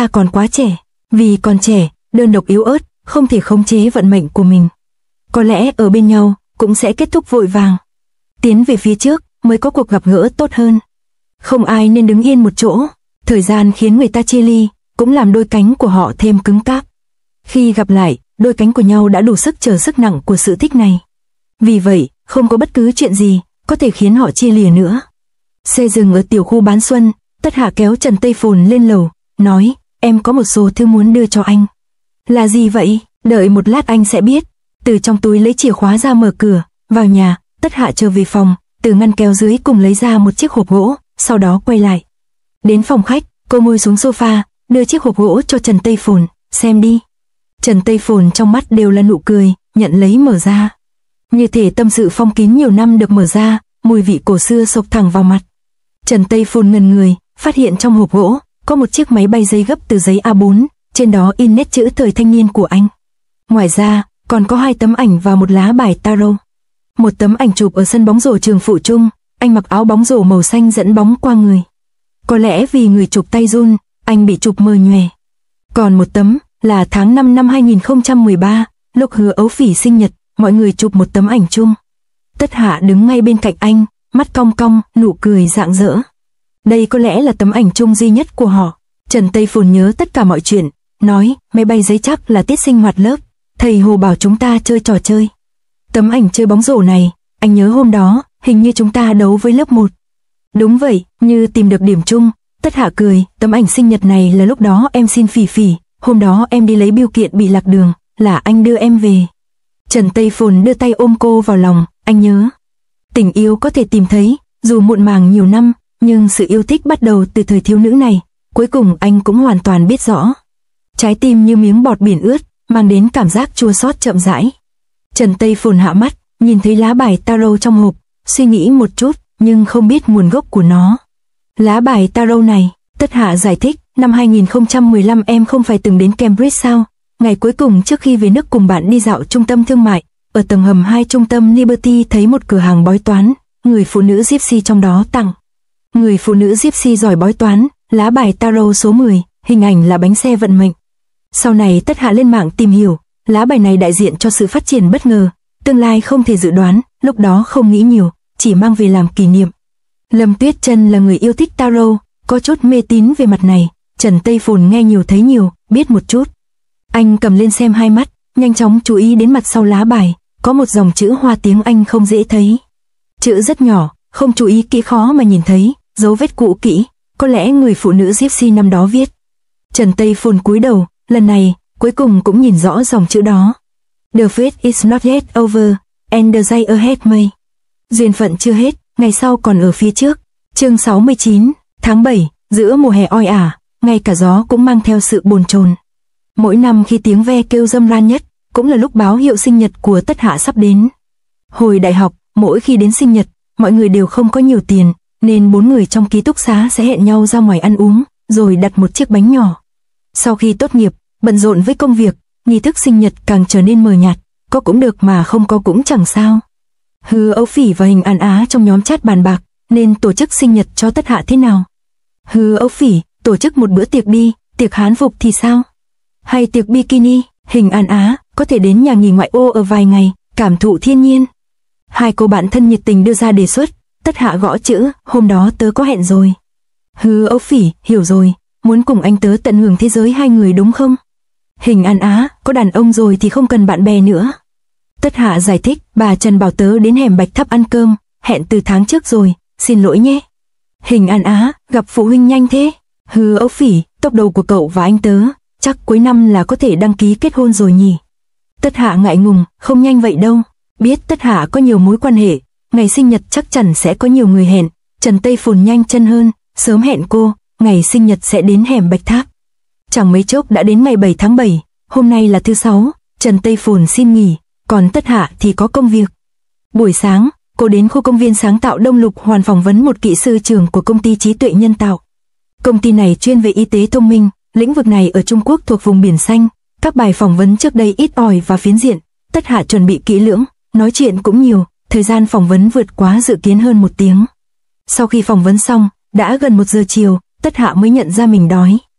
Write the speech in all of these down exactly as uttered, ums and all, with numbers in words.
ta còn quá trẻ, vì còn trẻ, đơn độc yếu ớt, không thể khống chế vận mệnh của mình. Có lẽ ở bên nhau, cũng sẽ kết thúc vội vàng. Tiến về phía trước, mới có cuộc gặp gỡ tốt hơn. Không ai nên đứng yên một chỗ, thời gian khiến người ta chia ly, cũng làm đôi cánh của họ thêm cứng cáp. Khi gặp lại, đôi cánh của nhau đã đủ sức chở sức nặng của sự thích này. Vì vậy, không có bất cứ chuyện gì có thể khiến họ chia lìa nữa. Xe dừng ở tiểu khu bán xuân, Tất Hạ kéo Trần Tây Phồn lên lầu, nói, em có một số thứ muốn đưa cho anh. Là gì vậy? Đợi một lát anh sẽ biết. Từ trong túi lấy chìa khóa ra mở cửa, vào nhà, Tất Hạ trở về phòng, từ ngăn kéo dưới cùng lấy ra một chiếc hộp gỗ, sau đó quay lại. Đến phòng khách, cô ngồi xuống sofa, đưa chiếc hộp gỗ cho Trần Tây Phồn, xem đi. Trần Tây Phồn trong mắt đều là nụ cười, nhận lấy mở ra. Như thể tâm sự phong kín nhiều năm được mở ra, mùi vị cổ xưa xộc thẳng vào mặt. Trần Tây Phồn ngần người, phát hiện trong hộp gỗ có một chiếc máy bay giấy gấp từ giấy A bốn, trên đó in nét chữ thời thanh niên của anh. Ngoài ra, còn có hai tấm ảnh và một lá bài tarot. Một tấm ảnh chụp ở sân bóng rổ trường Phụ Trung, anh mặc áo bóng rổ màu xanh dẫn bóng qua người. Có lẽ vì người chụp tay run, anh bị chụp mờ nhòe. Còn một tấm là tháng năm năm hai nghìn không trăm mười ba, lúc Hứa Ấu Phỉ sinh nhật, mọi người chụp một tấm ảnh chung. Tất Hạ đứng ngay bên cạnh anh, mắt cong cong, nụ cười rạng rỡ. Đây có lẽ là tấm ảnh chung duy nhất của họ. Trần Tây Phồn nhớ tất cả mọi chuyện, nói, máy bay giấy chắc là tiết sinh hoạt lớp, thầy Hồ bảo chúng ta chơi trò chơi. Tấm ảnh chơi bóng rổ này, anh nhớ hôm đó, hình như chúng ta đấu với lớp một. Đúng vậy, như tìm được điểm chung. Tất Hạ cười, tấm ảnh sinh nhật này là lúc đó em xin Phỉ Phỉ, hôm đó em đi lấy bưu kiện bị lạc đường, là anh đưa em về. Trần Tây Phồn đưa tay ôm cô vào lòng, anh nhớ. Tình yêu có thể tìm thấy, dù muộn màng nhiều năm, nhưng sự yêu thích bắt đầu từ thời thiếu nữ này, cuối cùng anh cũng hoàn toàn biết rõ. Trái tim như miếng bọt biển ướt, mang đến cảm giác chua xót chậm rãi. Trần Tây Phồn hạ mắt, nhìn thấy lá bài tarot trong hộp, suy nghĩ một chút, nhưng không biết nguồn gốc của nó. Lá bài tarot này, Tất Hạ giải thích, năm hai nghìn không trăm mười lăm em không phải từng đến Cambridge sao? Ngày cuối cùng trước khi về nước cùng bạn đi dạo trung tâm thương mại, ở tầng hầm hai trung tâm Liberty thấy một cửa hàng bói toán, người phụ nữ Gypsy trong đó tặng. Người phụ nữ Gypsy giỏi bói toán, lá bài tarot số mười, hình ảnh là bánh xe vận mệnh. Sau này Tất Hạ lên mạng tìm hiểu, lá bài này đại diện cho sự phát triển bất ngờ, tương lai không thể dự đoán, lúc đó không nghĩ nhiều, chỉ mang về làm kỷ niệm. Lâm Tuyết Trân là người yêu thích tarot, có chút mê tín về mặt này, Trần Tây Phồn nghe nhiều thấy nhiều, biết một chút. Anh cầm lên xem hai mắt, nhanh chóng chú ý đến mặt sau lá bài, có một dòng chữ Hoa tiếng Anh không dễ thấy. Chữ rất nhỏ, không chú ý kỹ khó mà nhìn thấy, dấu vết cũ kỹ, có lẽ người phụ nữ Gypsy năm đó viết. Trần Tây Phồn cúi đầu, lần này, cuối cùng cũng nhìn rõ dòng chữ đó. The fate is not yet over, and the day ahead may. Duyên phận chưa hết, ngày sau còn ở phía trước. Chương sáu mươi chín, tháng bảy, giữa mùa hè oi ả, ngay cả gió cũng mang theo sự bồn chồn. Mỗi năm khi tiếng ve kêu râm ran nhất, cũng là lúc báo hiệu sinh nhật của Tất Hạ sắp đến. Hồi đại học, mỗi khi đến sinh nhật, mọi người đều không có nhiều tiền, nên bốn người trong ký túc xá sẽ hẹn nhau ra ngoài ăn uống, rồi đặt một chiếc bánh nhỏ. Sau khi tốt nghiệp, bận rộn với công việc, nghi thức sinh nhật càng trở nên mờ nhạt, có cũng được mà không có cũng chẳng sao. Hứa Ấu Phỉ và Hình An Á trong nhóm chat bàn bạc, nên tổ chức sinh nhật cho Tất Hạ thế nào. Hứa Ấu Phỉ, tổ chức một bữa tiệc đi, tiệc Hán phục thì sao? Hay tiệc bikini? Hình An Á, có thể đến nhà nghỉ ngoại ô ở vài ngày, cảm thụ thiên nhiên. Hai cô bạn thân nhiệt tình đưa ra đề xuất, Tất Hạ gõ chữ, hôm đó tớ có hẹn rồi. Hứa Ấu Phỉ, hiểu rồi, muốn cùng anh tớ tận hưởng thế giới hai người đúng không? Hình An Á, có đàn ông rồi thì không cần bạn bè nữa. Tất Hạ giải thích, bà Trần bảo tớ đến hẻm Bạch Tháp ăn cơm, hẹn từ tháng trước rồi, xin lỗi nhé. Hình An Á, gặp phụ huynh nhanh thế. Hứa Ấu Phỉ, tốc độ của cậu và anh tớ, chắc cuối năm là có thể đăng ký kết hôn rồi nhỉ. Tất Hạ ngại ngùng, không nhanh vậy đâu. Biết Tất Hạ có nhiều mối quan hệ, ngày sinh nhật chắc chắn sẽ có nhiều người hẹn. Trần Tây Phồn nhanh chân hơn, sớm hẹn cô, ngày sinh nhật sẽ đến hẻm Bạch Tháp. Chẳng mấy chốc đã đến ngày bảy tháng bảy, hôm nay là thứ sáu, Trần Tây Phồn xin nghỉ, còn Tất Hạ thì có công việc. Buổi sáng, cô đến khu công viên sáng tạo Đông Lục Hoàn phỏng vấn một kỹ sư trưởng của công ty trí tuệ nhân tạo. Công ty này chuyên về y tế thông minh, lĩnh vực này ở Trung Quốc thuộc vùng biển xanh. Các bài phỏng vấn trước đây ít ỏi và phiến diện, Tất Hạ chuẩn bị kỹ lưỡng, nói chuyện cũng nhiều, thời gian phỏng vấn vượt quá dự kiến hơn một tiếng. Sau khi phỏng vấn xong, đã gần một giờ chiều, Tất Hạ mới nhận ra mình đói.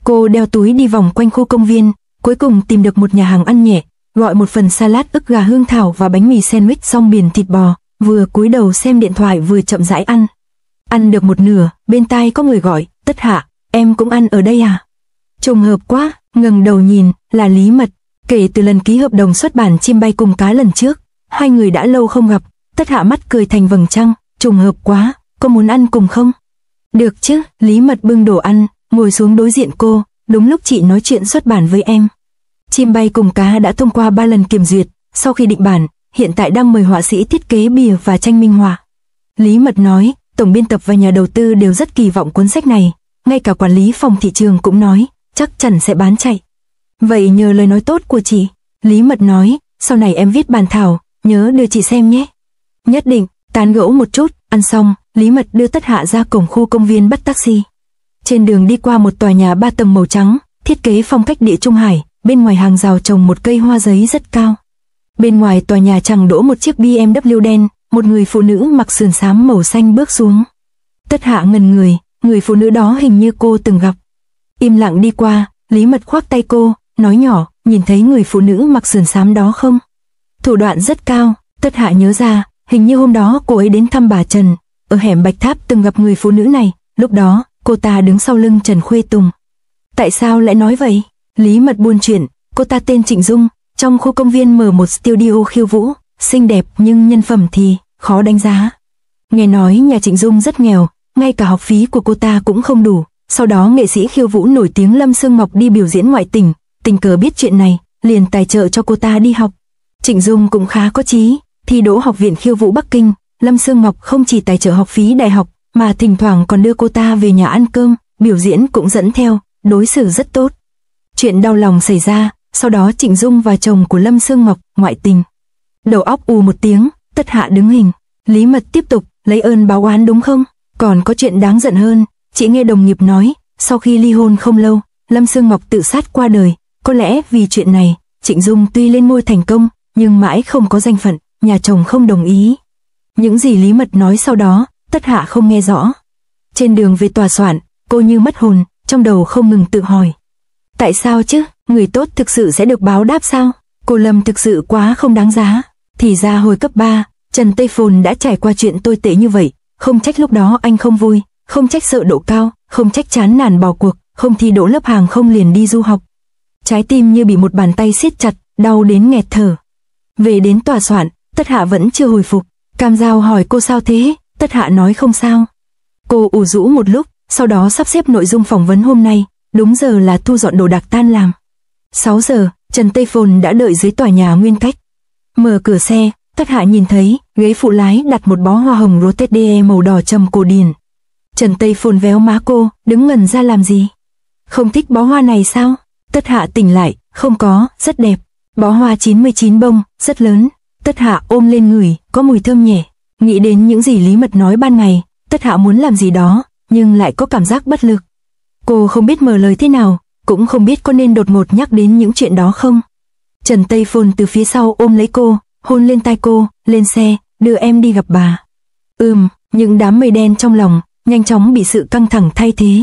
Cô đeo túi đi vòng quanh khu công viên, cuối cùng tìm được một nhà hàng ăn nhẹ, gọi một phần salad ức gà hương thảo và bánh mì sandwich rong biển thịt bò, vừa cúi đầu xem điện thoại vừa chậm rãi ăn. Ăn được một nửa, bên tai có người gọi, Tất Hạ, em cũng ăn ở đây à? Trùng hợp quá, ngẩng đầu nhìn, là Lý Mật. Kể từ lần ký hợp đồng xuất bản Chim bay cùng cá lần trước, hai người đã lâu không gặp. Tất Hạ mắt cười thành vầng trăng, trùng hợp quá, có muốn ăn cùng không? Được chứ, Lý Mật bưng đồ ăn, ngồi xuống đối diện cô, đúng lúc chị nói chuyện xuất bản với em. Chim bay cùng cá đã thông qua ba lần kiểm duyệt, sau khi định bản, hiện tại đang mời họa sĩ thiết kế bìa và tranh minh họa. Lý Mật nói, tổng biên tập và nhà đầu tư đều rất kỳ vọng cuốn sách này, ngay cả quản lý phòng thị trường cũng nói, chắc chắn sẽ bán chạy. Vậy nhờ lời nói tốt của chị, Lý Mật nói, sau này em viết bản thảo, nhớ đưa chị xem nhé. Nhất định, tán gẫu một chút, ăn xong, Lý Mật đưa Tất Hạ ra cổng khu công viên bắt taxi. Trên đường đi qua một tòa nhà ba tầng màu trắng, thiết kế phong cách Địa Trung Hải, bên ngoài hàng rào trồng một cây hoa giấy rất cao. Bên ngoài tòa nhà chẳng đỗ một chiếc bê em vê đen, một người phụ nữ mặc sườn xám màu xanh bước xuống. Tất Hạ ngần người, người phụ nữ đó hình như cô từng gặp. Im lặng đi qua, Lý Mật khoác tay cô, nói nhỏ, nhìn thấy người phụ nữ mặc sườn xám đó không? Thủ đoạn rất cao, Tất Hạ nhớ ra, hình như hôm đó cô ấy đến thăm bà Trần, ở hẻm Bạch Tháp từng gặp người phụ nữ này, lúc đó, cô ta đứng sau lưng Trần Khuê Tùng. Tại sao lại nói vậy? Lý Mật buôn chuyện, cô ta tên Trịnh Dung, trong khu công viên mở một studio khiêu vũ, xinh đẹp nhưng nhân phẩm thì khó đánh giá. Nghe nói nhà Trịnh Dung rất nghèo, ngay cả học phí của cô ta cũng không đủ. Sau đó nghệ sĩ khiêu vũ nổi tiếng Lâm Sương Ngọc đi biểu diễn ngoại tỉnh, tình cờ biết chuyện này, liền tài trợ cho cô ta đi học. Trịnh Dung cũng khá có chí, thi đỗ học viện khiêu vũ Bắc Kinh, Lâm Sương Ngọc không chỉ tài trợ học phí đại học, mà thỉnh thoảng còn đưa cô ta về nhà ăn cơm, biểu diễn cũng dẫn theo, đối xử rất tốt. Chuyện đau lòng xảy ra, sau đó Trịnh Dung và chồng của Lâm Sương Ngọc ngoại tình. Đầu óc ù một tiếng, Tất Hạ đứng hình. Lý Mật tiếp tục, lấy ơn báo oán đúng không? Còn có chuyện đáng giận hơn, chị nghe đồng nghiệp nói, sau khi ly hôn không lâu, Lâm Sương Ngọc tự sát qua đời. Có lẽ vì chuyện này, Trịnh Dung tuy lên ngôi thành công, nhưng mãi không có danh phận, nhà chồng không đồng ý. Những gì Lý Mật nói sau đó, Tất Hạ không nghe rõ. Trên đường về tòa soạn, cô như mất hồn, trong đầu không ngừng tự hỏi. Tại sao chứ, người tốt thực sự sẽ được báo đáp sao? Cô Lâm thực sự quá không đáng giá. Thì ra hồi cấp ba, Trần Tây Phồn đã trải qua chuyện tồi tệ như vậy, không trách lúc đó anh không vui, không trách sợ độ cao, không trách chán nản bỏ cuộc, không thi đỗ lớp hàng không liền đi du học. Trái tim như bị một bàn tay siết chặt, đau đến nghẹt thở. Về đến tòa soạn, Tất Hạ vẫn chưa hồi phục. Cam Giao hỏi cô sao thế, Tất Hạ nói không sao. Cô ủ rũ một lúc, sau đó sắp xếp nội dung phỏng vấn hôm nay, đúng giờ là thu dọn đồ đạc tan làm. sáu giờ, Trần Tây Phồn đã đợi dưới tòa nhà Nguyên Cách. Mở cửa xe, Tất Hạ nhìn thấy, ghế phụ lái đặt một bó hoa hồng Rotede màu đỏ trầm cổ điển. Trần Tây Phồn véo má cô, đứng ngẩn ra làm gì? Không thích bó hoa này sao? Tất Hạ tỉnh lại, không có, rất đẹp. Bó hoa chín mươi chín bông, rất lớn. Tất Hạ ôm lên ngửi, có mùi thơm nhẹ. Nghĩ đến những gì Lý Mật nói ban ngày, Tất Hạ muốn làm gì đó, nhưng lại có cảm giác bất lực. Cô không biết mở lời thế nào, cũng không biết có nên đột ngột nhắc đến những chuyện đó không. Trần Tây Phồn từ phía sau ôm lấy cô, hôn lên tai cô, lên xe, đưa em đi gặp bà. Ừm, những đám mây đen trong lòng, nhanh chóng bị sự căng thẳng thay thế.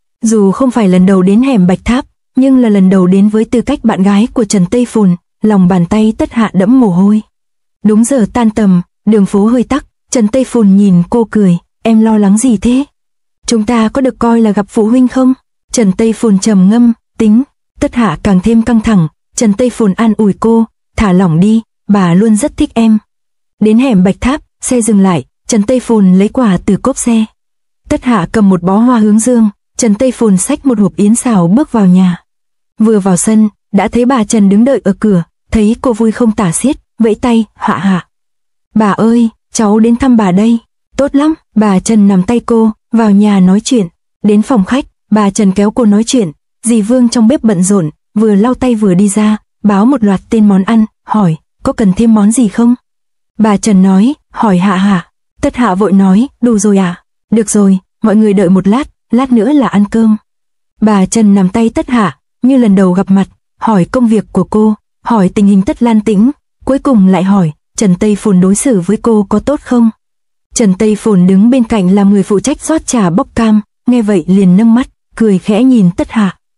Dù không phải lần đầu đến hẻm Bạch Tháp, nhưng là lần đầu đến với tư cách bạn gái của Trần Tây Phồn, lòng bàn tay Tất Hạ đẫm mồ hôi. Đúng giờ tan tầm, đường phố hơi tắc, Trần Tây Phồn nhìn cô cười, em lo lắng gì thế? Chúng ta có được coi là gặp phụ huynh không? Trần Tây Phồn trầm ngâm, tính. Tất Hạ càng thêm căng thẳng, Trần Tây Phồn an ủi cô, thả lỏng đi, bà luôn rất thích em. Đến hẻm Bạch Tháp, xe dừng lại, Trần Tây Phồn lấy quà từ cốp xe. Tất Hạ cầm một bó hoa hướng dương, Trần Tây Phồn xách một hộp yến xào bước vào nhà. Vừa vào sân, đã thấy bà Trần đứng đợi ở cửa, thấy cô vui không tả xiết, vẫy tay, Hạ Hạ. Bà ơi, cháu đến thăm bà đây. Tốt lắm, bà Trần nắm tay cô, vào nhà nói chuyện. Đến phòng khách, bà Trần kéo cô nói chuyện, dì Vương trong bếp bận rộn, vừa lau tay vừa đi ra, báo một loạt tên món ăn, hỏi, có cần thêm món gì không? Bà Trần nói, hỏi Hạ Hạ. Tất Hạ vội nói, đủ rồi à? Được rồi, mọi người đợi một lát, lát nữa là ăn cơm. Bà Trần nắm tay Tất Hạ, như lần đầu gặp mặt, hỏi công việc của cô, hỏi tình hình Tất Lan Tĩnh, cuối cùng lại hỏi, Trần Tây Phồn đối xử với cô có tốt không? Trần Tây Phồn đứng bên cạnh làm người phụ trách rót trà bốc cam, nghe vậy liền nâng mắt, cười khẽ nhìn Tất Hạ.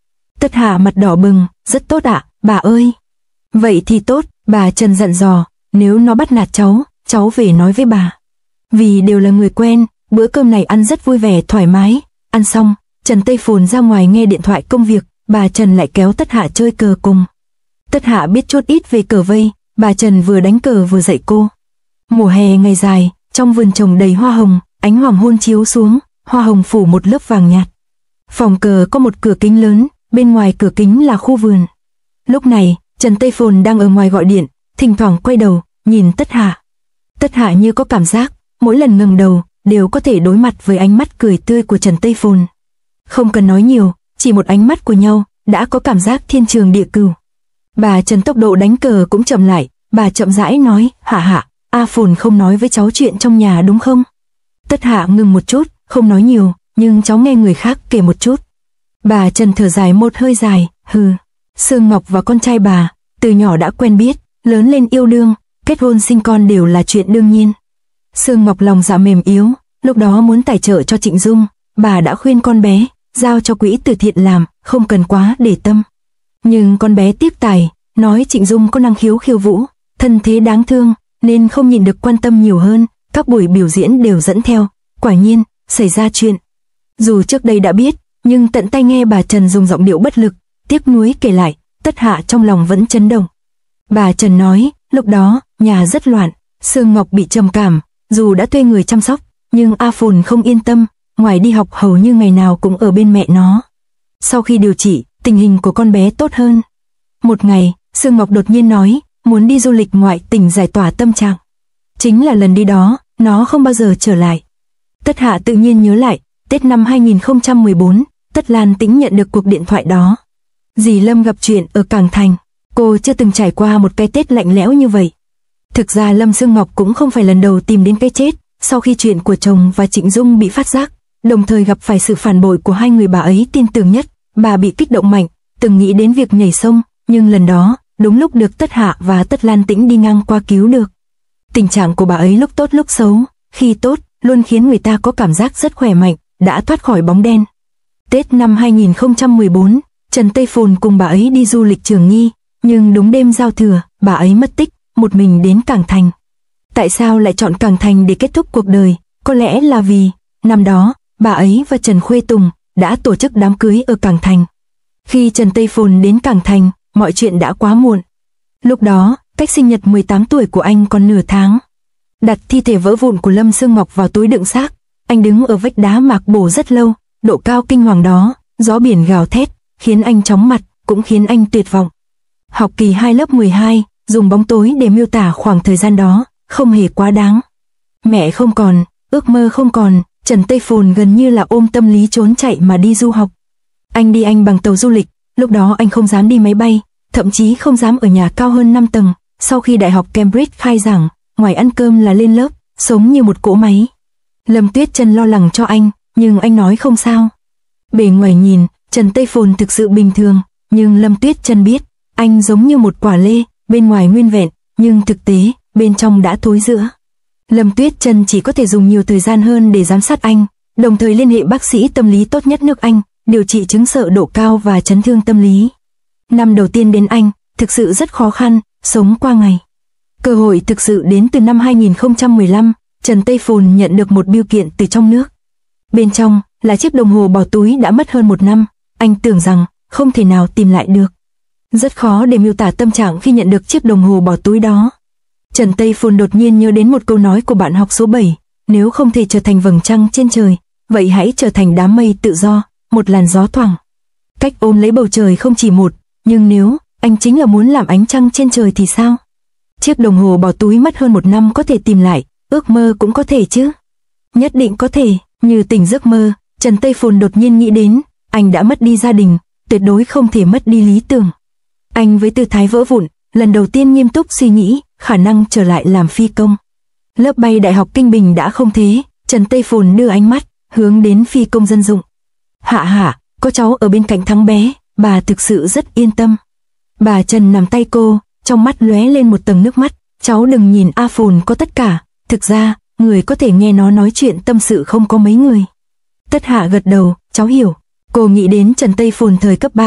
Tất Hạ mặt đỏ bừng, rất tốt ạ, bà ơi. Vậy thì tốt, bà Trần dặn dò, nếu nó bắt nạt cháu, cháu về nói với bà. Vì đều là người quen, bữa cơm này ăn rất vui vẻ thoải mái. Ăn xong, Trần Tây Phồn ra ngoài nghe điện thoại công việc, bà Trần lại kéo Tất Hạ chơi cờ cùng. Tất Hạ biết chút ít về cờ vây, bà Trần vừa đánh cờ vừa dạy cô. Mùa hè ngày dài, trong vườn trồng đầy hoa hồng, ánh hoàng hôn chiếu xuống, hoa hồng phủ một lớp vàng nhạt. Phòng cờ có một cửa kính lớn, bên ngoài cửa kính là khu vườn. Lúc này, Trần Tây Phồn đang ở ngoài gọi điện, thỉnh thoảng quay đầu, nhìn Tất Hạ. Tất Hạ như có cảm giác, mỗi lần ngẩng đầu, đều có thể đối mặt với ánh mắt cười tươi của Trần Tây Phồn. Không cần nói nhiều, chỉ một ánh mắt của nhau, đã có cảm giác thiên trường địa cửu. Bà Trần tốc độ đánh cờ cũng chậm lại, bà chậm rãi nói, Hạ Hạ, A Phồn không nói với cháu chuyện trong nhà đúng không? Tất Hạ ngừng một chút, không nói nhiều, nhưng cháu nghe người khác kể một chút. Bà Trần thở dài một hơi dài, hừ. Sương Ngọc và con trai bà, từ nhỏ đã quen biết, lớn lên yêu đương, kết hôn sinh con đều là chuyện đương nhiên. Sương Ngọc lòng dạ mềm yếu, lúc đó muốn tài trợ cho Trịnh Dung, bà đã khuyên con bé, giao cho quỹ từ thiện làm, không cần quá để tâm. Nhưng con bé tiếp tài, nói Trịnh Dung có năng khiếu khiêu vũ, thân thế đáng thương, nên không nhịn được quan tâm nhiều hơn, các buổi biểu diễn đều dẫn theo, quả nhiên, xảy ra chuyện. Dù trước đây đã biết, nhưng tận tay nghe bà Trần dùng giọng điệu bất lực, tiếc nuối kể lại, Tất Hạ trong lòng vẫn chấn động. Bà Trần nói, lúc đó, nhà rất loạn, Sương Ngọc bị trầm cảm, dù đã thuê người chăm sóc, nhưng A Phồn không yên tâm, ngoài đi học hầu như ngày nào cũng ở bên mẹ nó. Sau khi điều trị, tình hình của con bé tốt hơn. Một ngày, Sương Ngọc đột nhiên nói, muốn đi du lịch ngoại tỉnh giải tỏa tâm trạng. Chính là lần đi đó, nó không bao giờ trở lại. Tất Hạ tự nhiên nhớ lại, Tết năm hai nghìn không trăm mười bốn, Tất Lan Tĩnh nhận được cuộc điện thoại đó. Dì Lâm gặp chuyện ở Cảng Thành, cô chưa từng trải qua một cái Tết lạnh lẽo như vậy. Thực ra Lâm Sương Ngọc cũng không phải lần đầu tìm đến cái chết, sau khi chuyện của chồng và Trịnh Dung bị phát giác, đồng thời gặp phải sự phản bội của hai người bà ấy tin tưởng nhất, bà bị kích động mạnh, từng nghĩ đến việc nhảy sông, nhưng lần đó, đúng lúc được Tất Hạ và Tất Lan Tĩnh đi ngang qua cứu được. Tình trạng của bà ấy lúc tốt lúc xấu, khi tốt, luôn khiến người ta có cảm giác rất khỏe mạnh, đã thoát khỏi bóng đen. Tết năm hai nghìn không trăm mười bốn, Trần Tây Phồn cùng bà ấy đi du lịch Trường Nghi, nhưng đúng đêm giao thừa, bà ấy mất tích, một mình đến Cảng Thành. Tại sao lại chọn Cảng Thành để kết thúc cuộc đời? Có lẽ là vì, năm đó, bà ấy và Trần Khuê Tùng đã tổ chức đám cưới ở Cảng Thành. Khi Trần Tây Phồn đến Cảng Thành, mọi chuyện đã quá muộn. Lúc đó, cách sinh nhật mười tám tuổi của anh còn nửa tháng. Đặt thi thể vỡ vụn của Lâm Sương Ngọc vào túi đựng xác, anh đứng ở vách đá mạc bổ rất lâu, độ cao kinh hoàng đó, gió biển gào thét, khiến anh chóng mặt, cũng khiến anh tuyệt vọng. Học kỳ hai lớp mười hai, dùng bóng tối để miêu tả khoảng thời gian đó, không hề quá đáng. Mẹ không còn, ước mơ không còn, Trần Tây Phồn gần như là ôm tâm lý trốn chạy mà đi du học. Anh đi Anh bằng tàu du lịch, lúc đó anh không dám đi máy bay, thậm chí không dám ở nhà cao hơn năm tầng. Sau khi Đại học Cambridge khai giảng, ngoài ăn cơm là lên lớp, sống như một cỗ máy. Lâm Tuyết Trân lo lắng cho anh, nhưng anh nói không sao. Bề ngoài nhìn, Trần Tây Phồn thực sự bình thường, nhưng Lâm Tuyết Trân biết, anh giống như một quả lê, bên ngoài nguyên vẹn, nhưng thực tế, bên trong đã thối rữa. Lâm Tuyết Trân chỉ có thể dùng nhiều thời gian hơn để giám sát anh, đồng thời liên hệ bác sĩ tâm lý tốt nhất nước Anh, điều trị chứng sợ độ cao và chấn thương tâm lý. Năm đầu tiên đến Anh, thực sự rất khó khăn, sống qua ngày. Cơ hội thực sự đến từ năm hai nghìn không trăm mười lăm, Trần Tây Phồn nhận được một bưu kiện từ trong nước. Bên trong là chiếc đồng hồ bỏ túi đã mất hơn một năm, anh tưởng rằng không thể nào tìm lại được. Rất khó để miêu tả tâm trạng khi nhận được chiếc đồng hồ bỏ túi đó. Trần Tây Phồn đột nhiên nhớ đến một câu nói của bạn học số bảy, nếu không thể trở thành vầng trăng trên trời, vậy hãy trở thành đám mây tự do, một làn gió thoảng. Cách ôm lấy bầu trời không chỉ một, nhưng nếu anh chính là muốn làm ánh trăng trên trời thì sao? Chiếc đồng hồ bỏ túi mất hơn một năm có thể tìm lại, ước mơ cũng có thể chứ. Nhất định có thể, như tỉnh giấc mơ, Trần Tây Phồn đột nhiên nghĩ đến, anh đã mất đi gia đình, tuyệt đối không thể mất đi lý tưởng. Anh với tư thái vỡ vụn, lần đầu tiên nghiêm túc suy nghĩ, khả năng trở lại làm phi công. Lớp bay Đại học Kinh Bình đã không thế, Trần Tây Phồn đưa ánh mắt, hướng đến phi công dân dụng. Hạ hạ, có cháu ở bên cạnh thắng bé, bà thực sự rất yên tâm. Bà Trần nắm tay cô, trong mắt lóe lên một tầng nước mắt, cháu đừng nhìn A Phồn có tất cả, thực ra, người có thể nghe nó nói chuyện tâm sự không có mấy người. Tất Hạ gật đầu, cháu hiểu. Cô nghĩ đến Trần Tây Phồn thời cấp ba,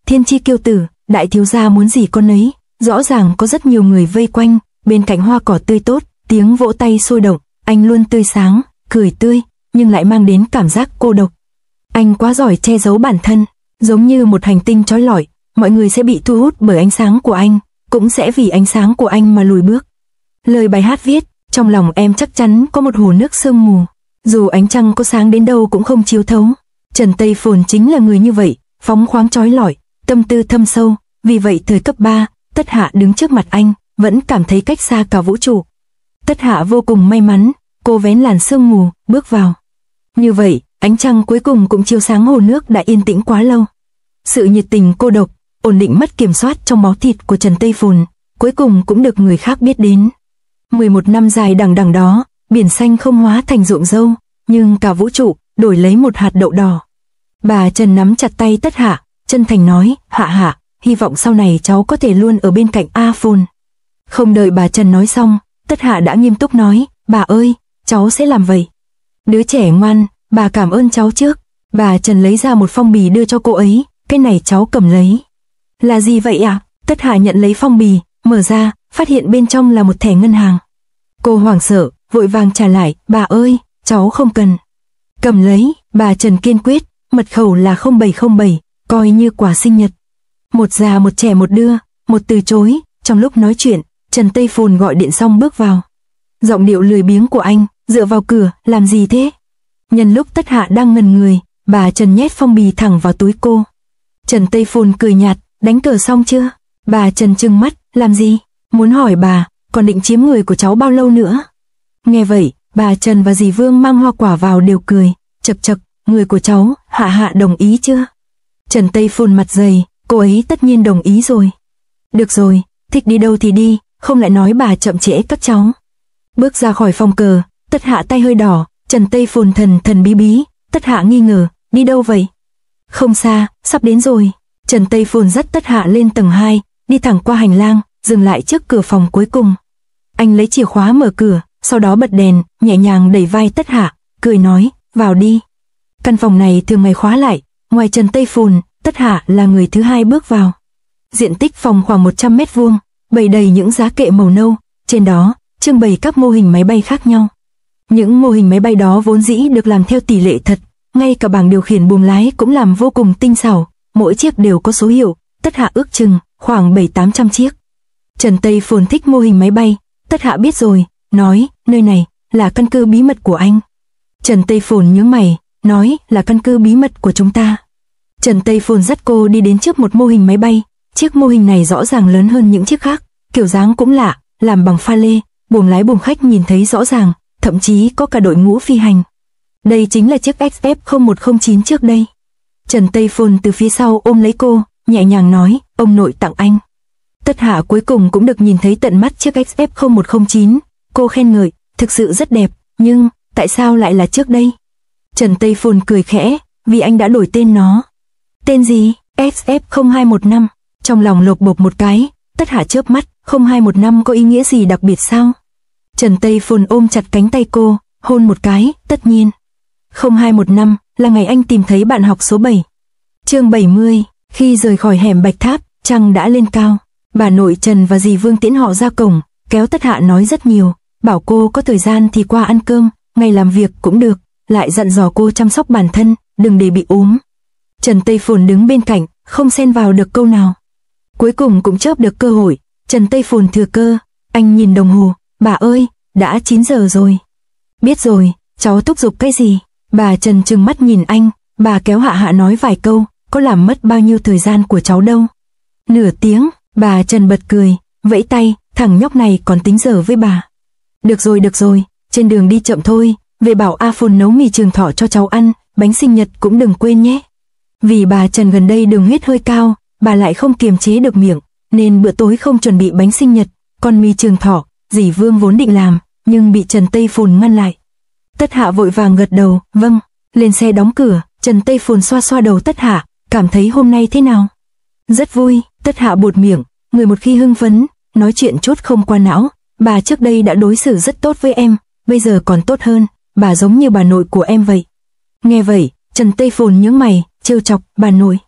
thiên chi kiêu tử, đại thiếu gia muốn gì con nấy. Rõ ràng có rất nhiều người vây quanh, bên cạnh hoa cỏ tươi tốt, tiếng vỗ tay sôi động, anh luôn tươi sáng, cười tươi, nhưng lại mang đến cảm giác cô độc. Anh quá giỏi che giấu bản thân, giống như một hành tinh chói lọi, mọi người sẽ bị thu hút bởi ánh sáng của anh, cũng sẽ vì ánh sáng của anh mà lùi bước. Lời bài hát viết, trong lòng em chắc chắn có một hồ nước sương mù, dù ánh trăng có sáng đến đâu cũng không chiếu thấu. Trần Tây Phồn chính là người như vậy, phóng khoáng chói lọi, tâm tư thâm sâu, vì vậy thời cấp ba, Tất Hạ đứng trước mặt anh, vẫn cảm thấy cách xa cả vũ trụ. Tất Hạ vô cùng may mắn, cô vén làn sương mù, bước vào. Như vậy, ánh trăng cuối cùng cũng chiếu sáng hồ nước đã yên tĩnh quá lâu. Sự nhiệt tình cô độc, ổn định mất kiểm soát trong máu thịt của Trần Tây Phồn, cuối cùng cũng được người khác biết đến. mười một năm dài đằng đằng đó, biển xanh không hóa thành ruộng dâu, nhưng cả vũ trụ đổi lấy một hạt đậu đỏ. Bà Trần nắm chặt tay Tất Hạ, chân thành nói, Hạ Hạ, hy vọng sau này cháu có thể luôn ở bên cạnh A Phồn. Không đợi bà Trần nói xong, Tất Hạ đã nghiêm túc nói, bà ơi, cháu sẽ làm vậy. Đứa trẻ ngoan, bà cảm ơn cháu trước. Bà Trần lấy ra một phong bì đưa cho cô ấy, cái này cháu cầm lấy. Là gì vậy ạ? À? Tất Hạ nhận lấy phong bì, mở ra, phát hiện bên trong là một thẻ ngân hàng. Cô hoảng sợ, vội vàng trả lại, bà ơi, cháu không cần. Cầm lấy, bà Trần kiên quyết, mật khẩu là không bảy không bảy, coi như quà sinh nhật. Một già một trẻ một đưa, một từ chối, trong lúc nói chuyện, Trần Tây Phồn gọi điện xong bước vào. Giọng điệu lười biếng của anh, dựa vào cửa, làm gì thế? Nhân lúc Tất Hạ đang ngần người, bà Trần nhét phong bì thẳng vào túi cô. Trần Tây Phồn cười nhạt, đánh cờ xong chưa? Bà Trần trừng mắt, làm gì? Muốn hỏi bà, còn định chiếm người của cháu bao lâu nữa? Nghe vậy, bà Trần và dì Vương mang hoa quả vào đều cười, chật chật, người của cháu, Hạ Hạ đồng ý chưa? Trần Tây Phồn mặt dày, cô ấy tất nhiên đồng ý rồi. Được rồi, thích đi đâu thì đi, không lại nói bà chậm trễ các cháu. Bước ra khỏi phòng cờ, Tất Hạ tay hơi đỏ, Trần Tây Phồn thần thần bí bí, Tất Hạ nghi ngờ, đi đâu vậy? Không xa, sắp đến rồi. Trần Tây Phồn dắt Tất Hạ lên tầng hai, đi thẳng qua hành lang, dừng lại trước cửa phòng cuối cùng. Anh lấy chìa khóa mở cửa, sau đó bật đèn, nhẹ nhàng đẩy vai Tất Hạ, cười nói, vào đi. Căn phòng này thường ngày khóa lại, ngoài Trần Tây Phồn, Tất Hạ là người thứ hai bước vào. Diện tích phòng khoảng một trăm mét vuông, bày đầy những giá kệ màu nâu, trên đó trưng bày các mô hình máy bay khác nhau. Những mô hình máy bay đó vốn dĩ được làm theo tỷ lệ thật, ngay cả bảng điều khiển buồng lái cũng làm vô cùng tinh xảo, mỗi chiếc đều có số hiệu, Tất Hạ ước chừng khoảng bảy tám trăm chiếc. Trần Tây Phồn thích mô hình máy bay, Tất Hạ biết rồi, nói, nơi này là căn cứ bí mật của anh. Trần Tây Phồn nhướng mày, nói, là căn cứ bí mật của chúng ta. Trần Tây Phồn dắt cô đi đến trước một mô hình máy bay, chiếc mô hình này rõ ràng lớn hơn những chiếc khác, kiểu dáng cũng lạ, làm bằng pha lê, buồng lái buồng khách nhìn thấy rõ ràng, thậm chí có cả đội ngũ phi hành. Đây chính là chiếc X F không một không chín trước đây. Trần Tây Phồn từ phía sau ôm lấy cô, nhẹ nhàng nói, ông nội tặng anh. Tất Hạ cuối cùng cũng được nhìn thấy tận mắt chiếc X F không một không chín, cô khen ngợi, thực sự rất đẹp, nhưng, tại sao lại là trước đây? Trần Tây Phồn cười khẽ, vì anh đã đổi tên nó. Tên gì? X F không hai một năm. Trong lòng lột bột một cái, Tất Hạ chớp mắt, không hai một năm có ý nghĩa gì đặc biệt sao? Trần Tây Phồn ôm chặt cánh tay cô, hôn một cái, tất nhiên. không hai một năm là ngày anh tìm thấy bạn học số bảy. Chương bảy mươi, khi rời khỏi hẻm Bạch Tháp, trăng đã lên cao. Bà nội Trần và dì Vương tiễn họ ra cổng, kéo Tất Hạ nói rất nhiều, bảo cô có thời gian thì qua ăn cơm, ngày làm việc cũng được, lại dặn dò cô chăm sóc bản thân, đừng để bị ốm. Trần Tây Phồn đứng bên cạnh, không xen vào được câu nào. Cuối cùng cũng chớp được cơ hội, Trần Tây Phồn thừa cơ, anh nhìn đồng hồ, bà ơi, đã chín giờ rồi. Biết rồi, cháu thúc giục cái gì? Bà Trần trừng mắt nhìn anh, bà kéo Hạ Hạ nói vài câu, có làm mất bao nhiêu thời gian của cháu đâu. Nửa tiếng, bà Trần bật cười, vẫy tay, thằng nhóc này còn tính giờ với bà. Được rồi được rồi, trên đường đi chậm thôi, về bảo A Phồn nấu mì trường thọ cho cháu ăn, bánh sinh nhật cũng đừng quên nhé. Vì bà Trần gần đây đường huyết hơi cao, bà lại không kiềm chế được miệng, nên bữa tối không chuẩn bị bánh sinh nhật, còn mì trường thọ, dì Vương vốn định làm, nhưng bị Trần Tây Phồn ngăn lại. Tất Hạ vội vàng gật đầu, vâng, lên xe đóng cửa, Trần Tây Phồn xoa xoa đầu Tất Hạ, cảm thấy hôm nay thế nào? Rất vui, Tất Hạ buột miệng, người một khi hưng phấn, nói chuyện chốt không qua não, bà trước đây đã đối xử rất tốt với em, bây giờ còn tốt hơn, bà giống như bà nội của em vậy. Nghe vậy, Trần Tây Phồn nhướng mày, trêu chọc, bà nội.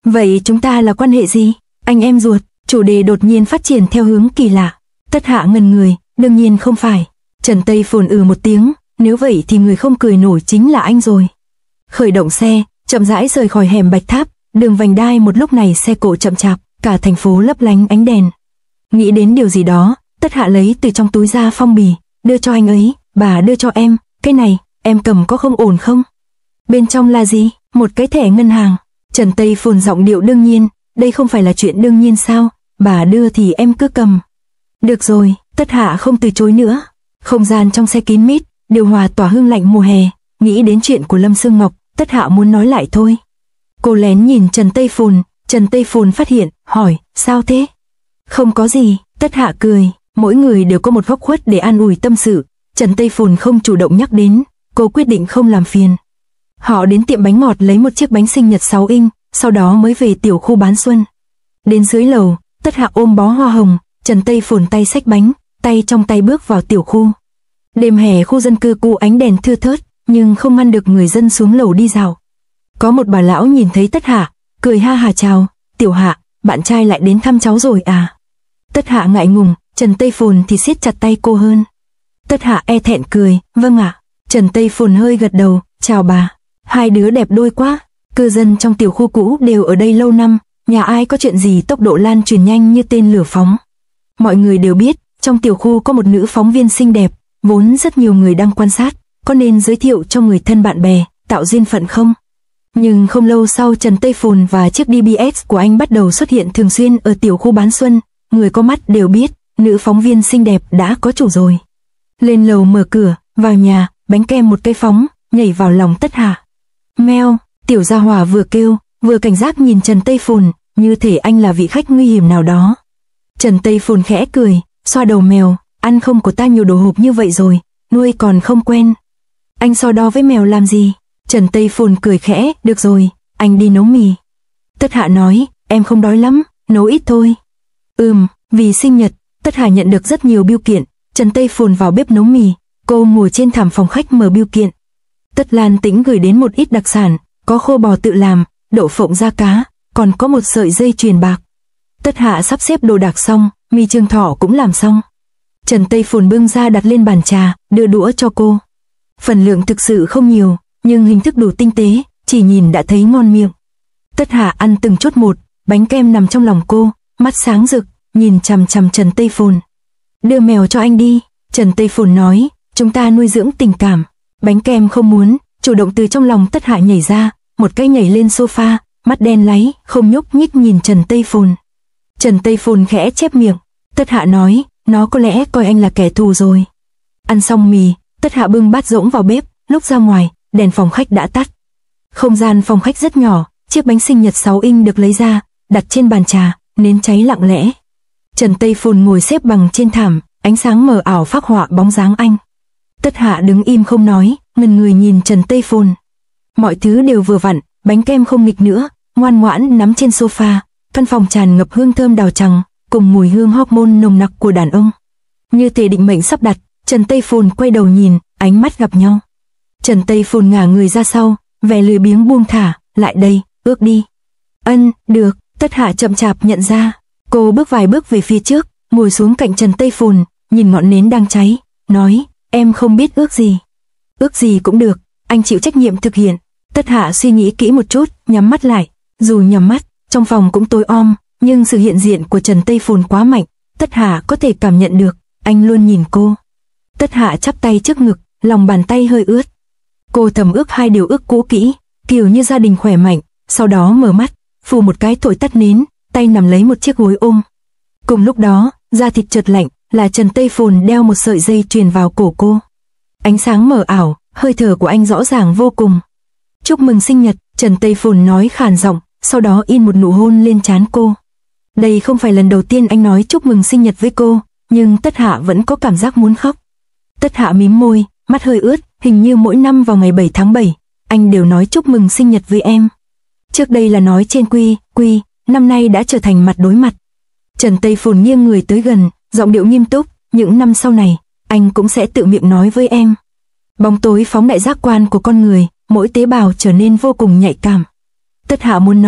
Vậy chúng ta là quan hệ gì? Anh em ruột? Chủ đề đột nhiên phát triển theo hướng kỳ lạ. Tất Hạ ngần người, đương nhiên không phải. Trần Tây Phồn ừ một tiếng, nếu vậy thì người không cười nổi chính là anh rồi. Khởi động xe, chậm rãi rời khỏi hẻm Bạch Tháp, đường vành đai một lúc này xe cộ chậm chạp, cả thành phố lấp lánh ánh đèn. Nghĩ đến điều gì đó, Tất Hạ lấy từ trong túi ra phong bì, đưa cho anh ấy. Bà đưa cho em, cái này, em cầm có không ổn không? Bên trong là gì? Một cái thẻ ngân hàng. Trần Tây Phồn giọng điệu đương nhiên, đây không phải là chuyện đương nhiên sao? Bà đưa thì em cứ cầm. Được rồi, Tất Hạ không từ chối nữa. Không gian trong xe kín mít, điều hòa tỏa hương lạnh mùa hè. Nghĩ đến chuyện của Lâm Sương Ngọc, Tất Hạ muốn nói lại thôi. Cô lén nhìn Trần Tây Phồn, Trần Tây Phồn phát hiện, hỏi, sao thế? Không có gì, Tất Hạ cười, mỗi người đều có một góc khuất để an ủi tâm sự. Trần Tây Phồn không chủ động nhắc đến, cô quyết định không làm phiền. Họ đến tiệm bánh ngọt lấy một chiếc bánh sinh nhật sáu inch, sau đó mới về tiểu khu bán xuân. Đến dưới lầu, Tất Hạ ôm bó hoa hồng, Trần Tây Phồn tay xách bánh, tay trong tay bước vào tiểu khu. Đêm hè khu dân cư cũ ánh đèn thưa thớt, nhưng không ngăn được người dân xuống lầu đi dạo. Có một bà lão nhìn thấy Tất Hạ, cười ha hà chào, "Tiểu Hạ, bạn trai lại đến thăm cháu rồi à?" Tất Hạ ngại ngùng, Trần Tây Phồn thì siết chặt tay cô hơn. Tất Hạ e thẹn cười, "Vâng ạ." Trần Tây Phồn hơi gật đầu, "Chào bà." Hai đứa đẹp đôi quá. Cư dân trong tiểu khu cũ đều ở đây lâu năm, nhà ai có chuyện gì tốc độ lan truyền nhanh như tên lửa phóng. Mọi người đều biết, trong tiểu khu có một nữ phóng viên xinh đẹp, vốn rất nhiều người đang quan sát, có nên giới thiệu cho người thân bạn bè, tạo duyên phận không? Nhưng không lâu sau Trần Tây Phồn và chiếc đê bê ét của anh bắt đầu xuất hiện thường xuyên ở tiểu khu bán xuân, người có mắt đều biết, nữ phóng viên xinh đẹp đã có chủ rồi. Lên lầu mở cửa, vào nhà, bánh kem một cây phóng, nhảy vào lòng Tất Hạ. Meo, tiểu gia hỏa vừa kêu, vừa cảnh giác nhìn Trần Tây Phồn, như thể anh là vị khách nguy hiểm nào đó. Trần Tây Phồn khẽ cười, xoa đầu mèo, ăn không của ta nhiều đồ hộp như vậy rồi, nuôi còn không quen. Anh so đo với mèo làm gì? Trần Tây Phồn cười khẽ, được rồi, anh đi nấu mì. Tất Hạ nói, em không đói lắm, nấu ít thôi. Ừm, vì sinh nhật, Tất Hạ nhận được rất nhiều bưu kiện, Trần Tây Phồn vào bếp nấu mì, cô ngồi trên thảm phòng khách mở bưu kiện. Tất Lan Tĩnh gửi đến một ít đặc sản, có khô bò tự làm, đậu phộng da cá, còn có một sợi dây chuyền bạc. Tất Hạ sắp xếp đồ đạc xong, mì Trương Thọ cũng làm xong. Trần Tây Phồn bưng ra đặt lên bàn trà, đưa đũa cho cô. Phần lượng thực sự không nhiều, nhưng hình thức đủ tinh tế, chỉ nhìn đã thấy ngon miệng. Tất Hạ ăn từng chút một, bánh kem nằm trong lòng cô, mắt sáng rực, nhìn chằm chằm Trần Tây Phồn. Đưa mèo cho anh đi, Trần Tây Phồn nói, chúng ta nuôi dưỡng tình cảm. Bánh kem không muốn, chủ động từ trong lòng Tất Hạ nhảy ra, một cái nhảy lên sofa, mắt đen láy, không nhúc nhích nhìn Trần Tây Phồn. Trần Tây Phồn khẽ chép miệng, Tất Hạ nói, nó có lẽ coi anh là kẻ thù rồi. Ăn xong mì, Tất Hạ bưng bát rỗng vào bếp, lúc ra ngoài, đèn phòng khách đã tắt. Không gian phòng khách rất nhỏ, chiếc bánh sinh nhật sáu inch được lấy ra, đặt trên bàn trà, nến cháy lặng lẽ. Trần Tây Phồn ngồi xếp bằng trên thảm, ánh sáng mờ ảo phác họa bóng dáng anh. Tất Hạ đứng im không nói, ngần người nhìn Trần Tây Phồn. Mọi thứ đều vừa vặn, bánh kem không nghịch nữa, ngoan ngoãn nắm trên sofa, căn phòng tràn ngập hương thơm đào trắng, cùng mùi hương hormone nồng nặc của đàn ông. Như thể định mệnh sắp đặt, Trần Tây Phồn quay đầu nhìn, ánh mắt gặp nhau. Trần Tây Phồn ngả người ra sau, vẻ lười biếng buông thả, lại đây, ước đi. Ân, được, Tất Hạ chậm chạp nhận ra. Cô bước vài bước về phía trước, ngồi xuống cạnh Trần Tây Phồn, nhìn ngọn nến đang cháy, nói, em không biết ước gì. Ước gì cũng được, anh chịu trách nhiệm thực hiện. Tất Hạ suy nghĩ kỹ một chút, nhắm mắt lại. Dù nhắm mắt, trong phòng cũng tối om, nhưng sự hiện diện của Trần Tây Phồn quá mạnh, Tất Hạ có thể cảm nhận được, anh luôn nhìn cô. Tất Hạ chắp tay trước ngực, lòng bàn tay hơi ướt. Cô thầm ước hai điều ước cũ kỹ, kiểu như gia đình khỏe mạnh, sau đó mở mắt, phù một cái thổi tắt nến, tay nằm lấy một chiếc gối ôm. Cùng lúc đó, da thịt chợt lạnh, là Trần Tây Phồn đeo một sợi dây chuyền vào cổ cô. Ánh sáng mờ ảo, hơi thở của anh rõ ràng vô cùng. Chúc mừng sinh nhật, Trần Tây Phồn nói khàn giọng, sau đó in một nụ hôn lên trán cô. Đây không phải lần đầu tiên anh nói chúc mừng sinh nhật với cô, nhưng Tất Hạ vẫn có cảm giác muốn khóc. Tất Hạ mím môi, mắt hơi ướt, hình như mỗi năm vào ngày bảy tháng bảy, anh đều nói chúc mừng sinh nhật với em. Trước đây là nói trên quy, quy, năm nay đã trở thành mặt đối mặt. Trần Tây Phồn nghiêng người tới gần, giọng điệu nghiêm túc, những năm sau này, anh cũng sẽ tự miệng nói với em. Bóng tối phóng đại giác quan của con người, mỗi tế bào trở nên vô cùng nhạy cảm. Tất Hạ muốn nói,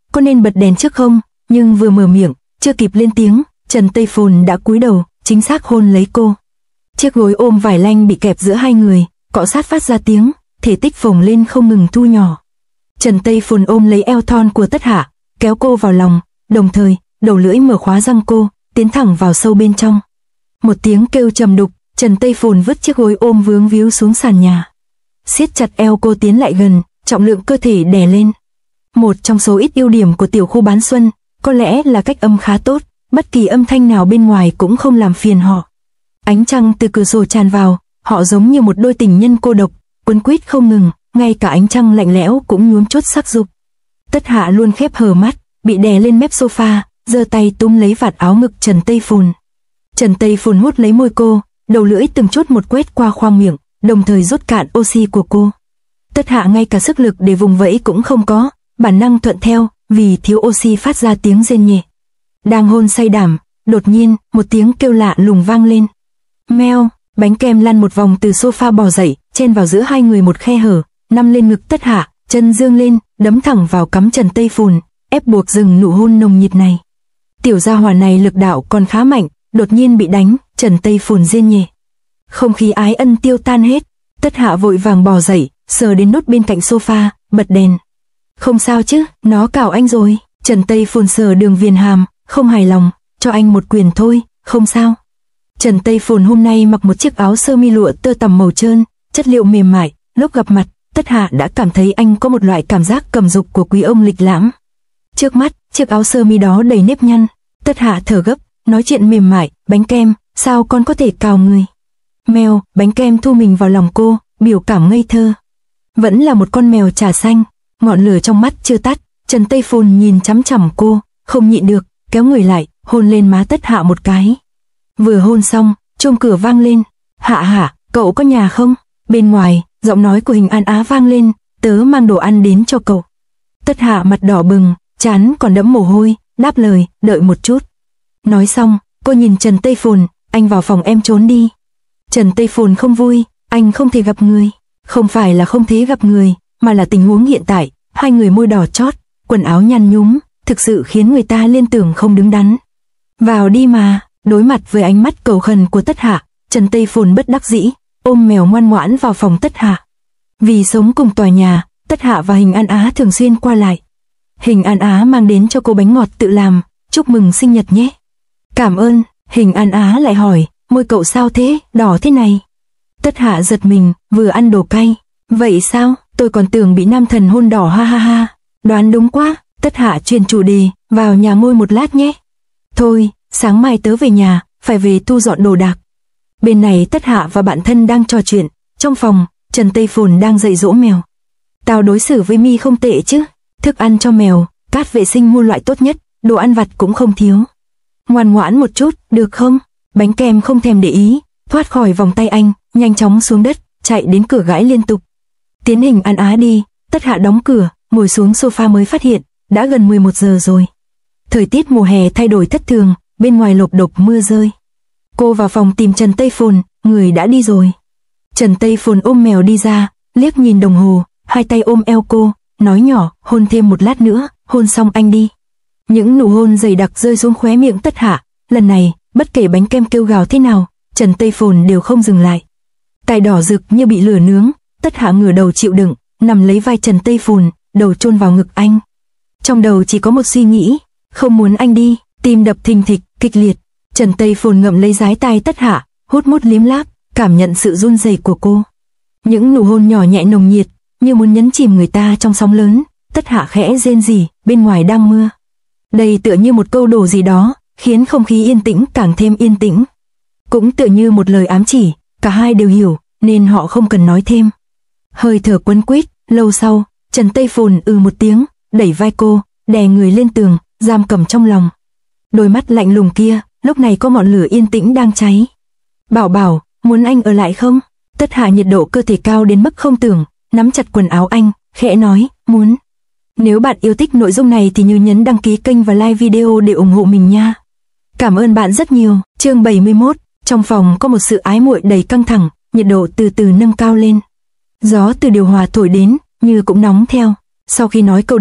có nên bật đèn trước không? Nhưng vừa mở miệng, chưa kịp lên tiếng, Trần Tây Phồn đã cúi đầu, chính xác hôn lấy cô. Chiếc gối ôm vải lanh bị kẹp giữa hai người, cọ sát phát ra tiếng, thể tích phồng lên không ngừng thu nhỏ. Trần Tây Phồn ôm lấy eo thon của Tất Hạ, kéo cô vào lòng, đồng thời, đầu lưỡi mở khóa răng cô, tiến thẳng vào sâu bên trong. Một tiếng kêu trầm đục, Trần Tây Phồn vứt chiếc gối ôm vướng víu xuống sàn nhà. Siết chặt eo cô tiến lại gần, trọng lượng cơ thể đè lên. Một trong số ít ưu điểm của tiểu khu bán xuân, có lẽ là cách âm khá tốt, bất kỳ âm thanh nào bên ngoài cũng không làm phiền họ. Ánh trăng từ cửa sổ tràn vào, họ giống như một đôi tình nhân cô độc, quấn quýt không ngừng, ngay cả ánh trăng lạnh lẽo cũng nhuốm chút sắc dục. Tất Hạ luôn khép hờ mắt, bị đè lên mép sofa, giơ tay túm lấy vạt áo ngực Trần Tây Phồn. Trần Tây Phồn hút lấy môi cô, đầu lưỡi từng chút một quét qua khoang miệng, đồng thời rút cạn oxy của cô. Tất Hạ ngay cả sức lực để vùng vẫy cũng không có, bản năng thuận theo, vì thiếu oxy phát ra tiếng rên nhẹ. Đang hôn say đảm, đột nhiên, một tiếng kêu lạ lùng vang lên. Meo, bánh kem lăn một vòng từ sofa bò dậy, chen vào giữa hai người một khe hở, nằm lên ngực Tất Hạ, chân dương lên, đấm thẳng vào cắm Trần Tây Phồn, ép buộc dừng nụ hôn nồng nhiệt này. Tiểu gia hỏa này lực đạo còn khá mạnh, đột nhiên bị đánh, Trần Tây Phồn rên nhẹ. Không khí ái ân tiêu tan hết, Tất Hạ vội vàng bò dậy, sờ đến nốt bên cạnh sofa, bật đèn. Không sao chứ, nó cào anh rồi. Trần Tây Phồn sờ đường viền hàm, không hài lòng, cho anh một quyền thôi, không sao. Trần Tây Phồn hôm nay mặc một chiếc áo sơ mi lụa tơ tằm màu trơn, chất liệu mềm mại, lúc gặp mặt, Tất Hạ đã cảm thấy anh có một loại cảm giác cầm dục của quý ông lịch lãm. Trước mắt, chiếc áo sơ mi đó đầy nếp nhăn, Tất Hạ thở gấp, nói chuyện mềm mại, bánh kem, sao con có thể cào người. Mèo, bánh kem thu mình vào lòng cô, biểu cảm ngây thơ. Vẫn là một con mèo trà xanh, ngọn lửa trong mắt chưa tắt, Trần Tây Phồn nhìn chằm chằm cô, không nhịn được, kéo người lại, hôn lên má Tất Hạ một cái. Vừa hôn xong, chuông cửa vang lên. Hạ Hạ, cậu có nhà không? Bên ngoài, giọng nói của Hình An Á vang lên, tớ mang đồ ăn đến cho cậu. Tất Hạ mặt đỏ bừng, trán còn đẫm mồ hôi, đáp lời, đợi một chút. Nói xong, cô nhìn Trần Tây Phồn, anh vào phòng em trốn đi. Trần Tây Phồn không vui, anh không thể gặp người. Không phải là không thể gặp người, mà là tình huống hiện tại, hai người môi đỏ chót, quần áo nhăn nhúm, thực sự khiến người ta liên tưởng không đứng đắn. Vào đi mà, đối mặt với ánh mắt cầu khẩn của Tất Hạ, Trần Tây Phồn bất đắc dĩ, ôm mèo ngoan ngoãn vào phòng Tất Hạ. Vì sống cùng tòa nhà, Tất Hạ và Hình An Á thường xuyên qua lại. Hình An Á mang đến cho cô bánh ngọt tự làm, chúc mừng sinh nhật nhé. Cảm ơn. Hình An Á lại hỏi, môi cậu sao thế, đỏ thế này. Tất Hạ giật mình, vừa ăn đồ cay. Vậy sao, tôi còn tưởng bị nam thần hôn đỏ ha ha ha. Đoán đúng quá. Tất Hạ chuyển chủ đề, vào nhà ngồi một lát nhé. Thôi, sáng mai tớ về nhà, phải về thu dọn đồ đạc. Bên này Tất Hạ và bạn thân đang trò chuyện, trong phòng, Trần Tây Phồn đang dạy dỗ mèo. Tao đối xử với mi không tệ chứ, thức ăn cho mèo, cát vệ sinh mua loại tốt nhất, đồ ăn vặt cũng không thiếu. Ngoan ngoãn một chút, được không? Bánh kem không thèm để ý, thoát khỏi vòng tay anh, nhanh chóng xuống đất, chạy đến cửa gãi liên tục. Tiến Hình An Á đi, Tất Hạ đóng cửa, ngồi xuống sofa mới phát hiện, đã gần mười một giờ rồi. Thời tiết mùa hè thay đổi thất thường, bên ngoài lộp đột mưa rơi. Cô vào phòng tìm Trần Tây Phồn, người đã đi rồi. Trần Tây Phồn ôm mèo đi ra, liếc nhìn đồng hồ, hai tay ôm eo cô, nói nhỏ, hôn thêm một lát nữa, hôn xong anh đi. Những nụ hôn dày đặc rơi xuống khóe miệng Tất Hạ, lần này, bất kể bánh kem kêu gào thế nào, Trần Tây Phồn đều không dừng lại. Tai đỏ rực như bị lửa nướng, Tất Hạ ngửa đầu chịu đựng, nằm lấy vai Trần Tây Phồn, đầu chôn vào ngực anh. Trong đầu chỉ có một suy nghĩ, không muốn anh đi, tim đập thình thịch, kịch liệt. Trần Tây Phồn ngậm lấy dái tai Tất Hạ, hút mút liếm láp, cảm nhận sự run rẩy của cô. Những nụ hôn nhỏ nhẹ nồng nhiệt, như muốn nhấn chìm người ta trong sóng lớn. Tất Hạ khẽ rên rỉ, bên ngoài đang mưa. Đây tựa như một câu đổ gì đó, khiến không khí yên tĩnh càng thêm yên tĩnh. Cũng tựa như một lời ám chỉ, cả hai đều hiểu, nên họ không cần nói thêm. Hơi thở quấn quýt, lâu sau, Trần Tây Phồn ừ một tiếng, đẩy vai cô, đè người lên tường, giam cầm trong lòng. Đôi mắt lạnh lùng kia, lúc này có ngọn lửa yên tĩnh đang cháy. Bảo bảo, muốn anh ở lại không? Tất Hạ nhiệt độ cơ thể cao đến mức không tưởng, nắm chặt quần áo anh, khẽ nói, muốn. Nếu bạn yêu thích nội dung này thì nhớ nhấn đăng ký kênh và like video để ủng hộ mình nha. Cảm ơn bạn rất nhiều. Chương bảy mươi mốt, trong phòng có một sự ái muội đầy căng thẳng, nhiệt độ từ từ nâng cao lên. Gió từ điều hòa thổi đến, như cũng nóng theo. Sau khi nói câu đó,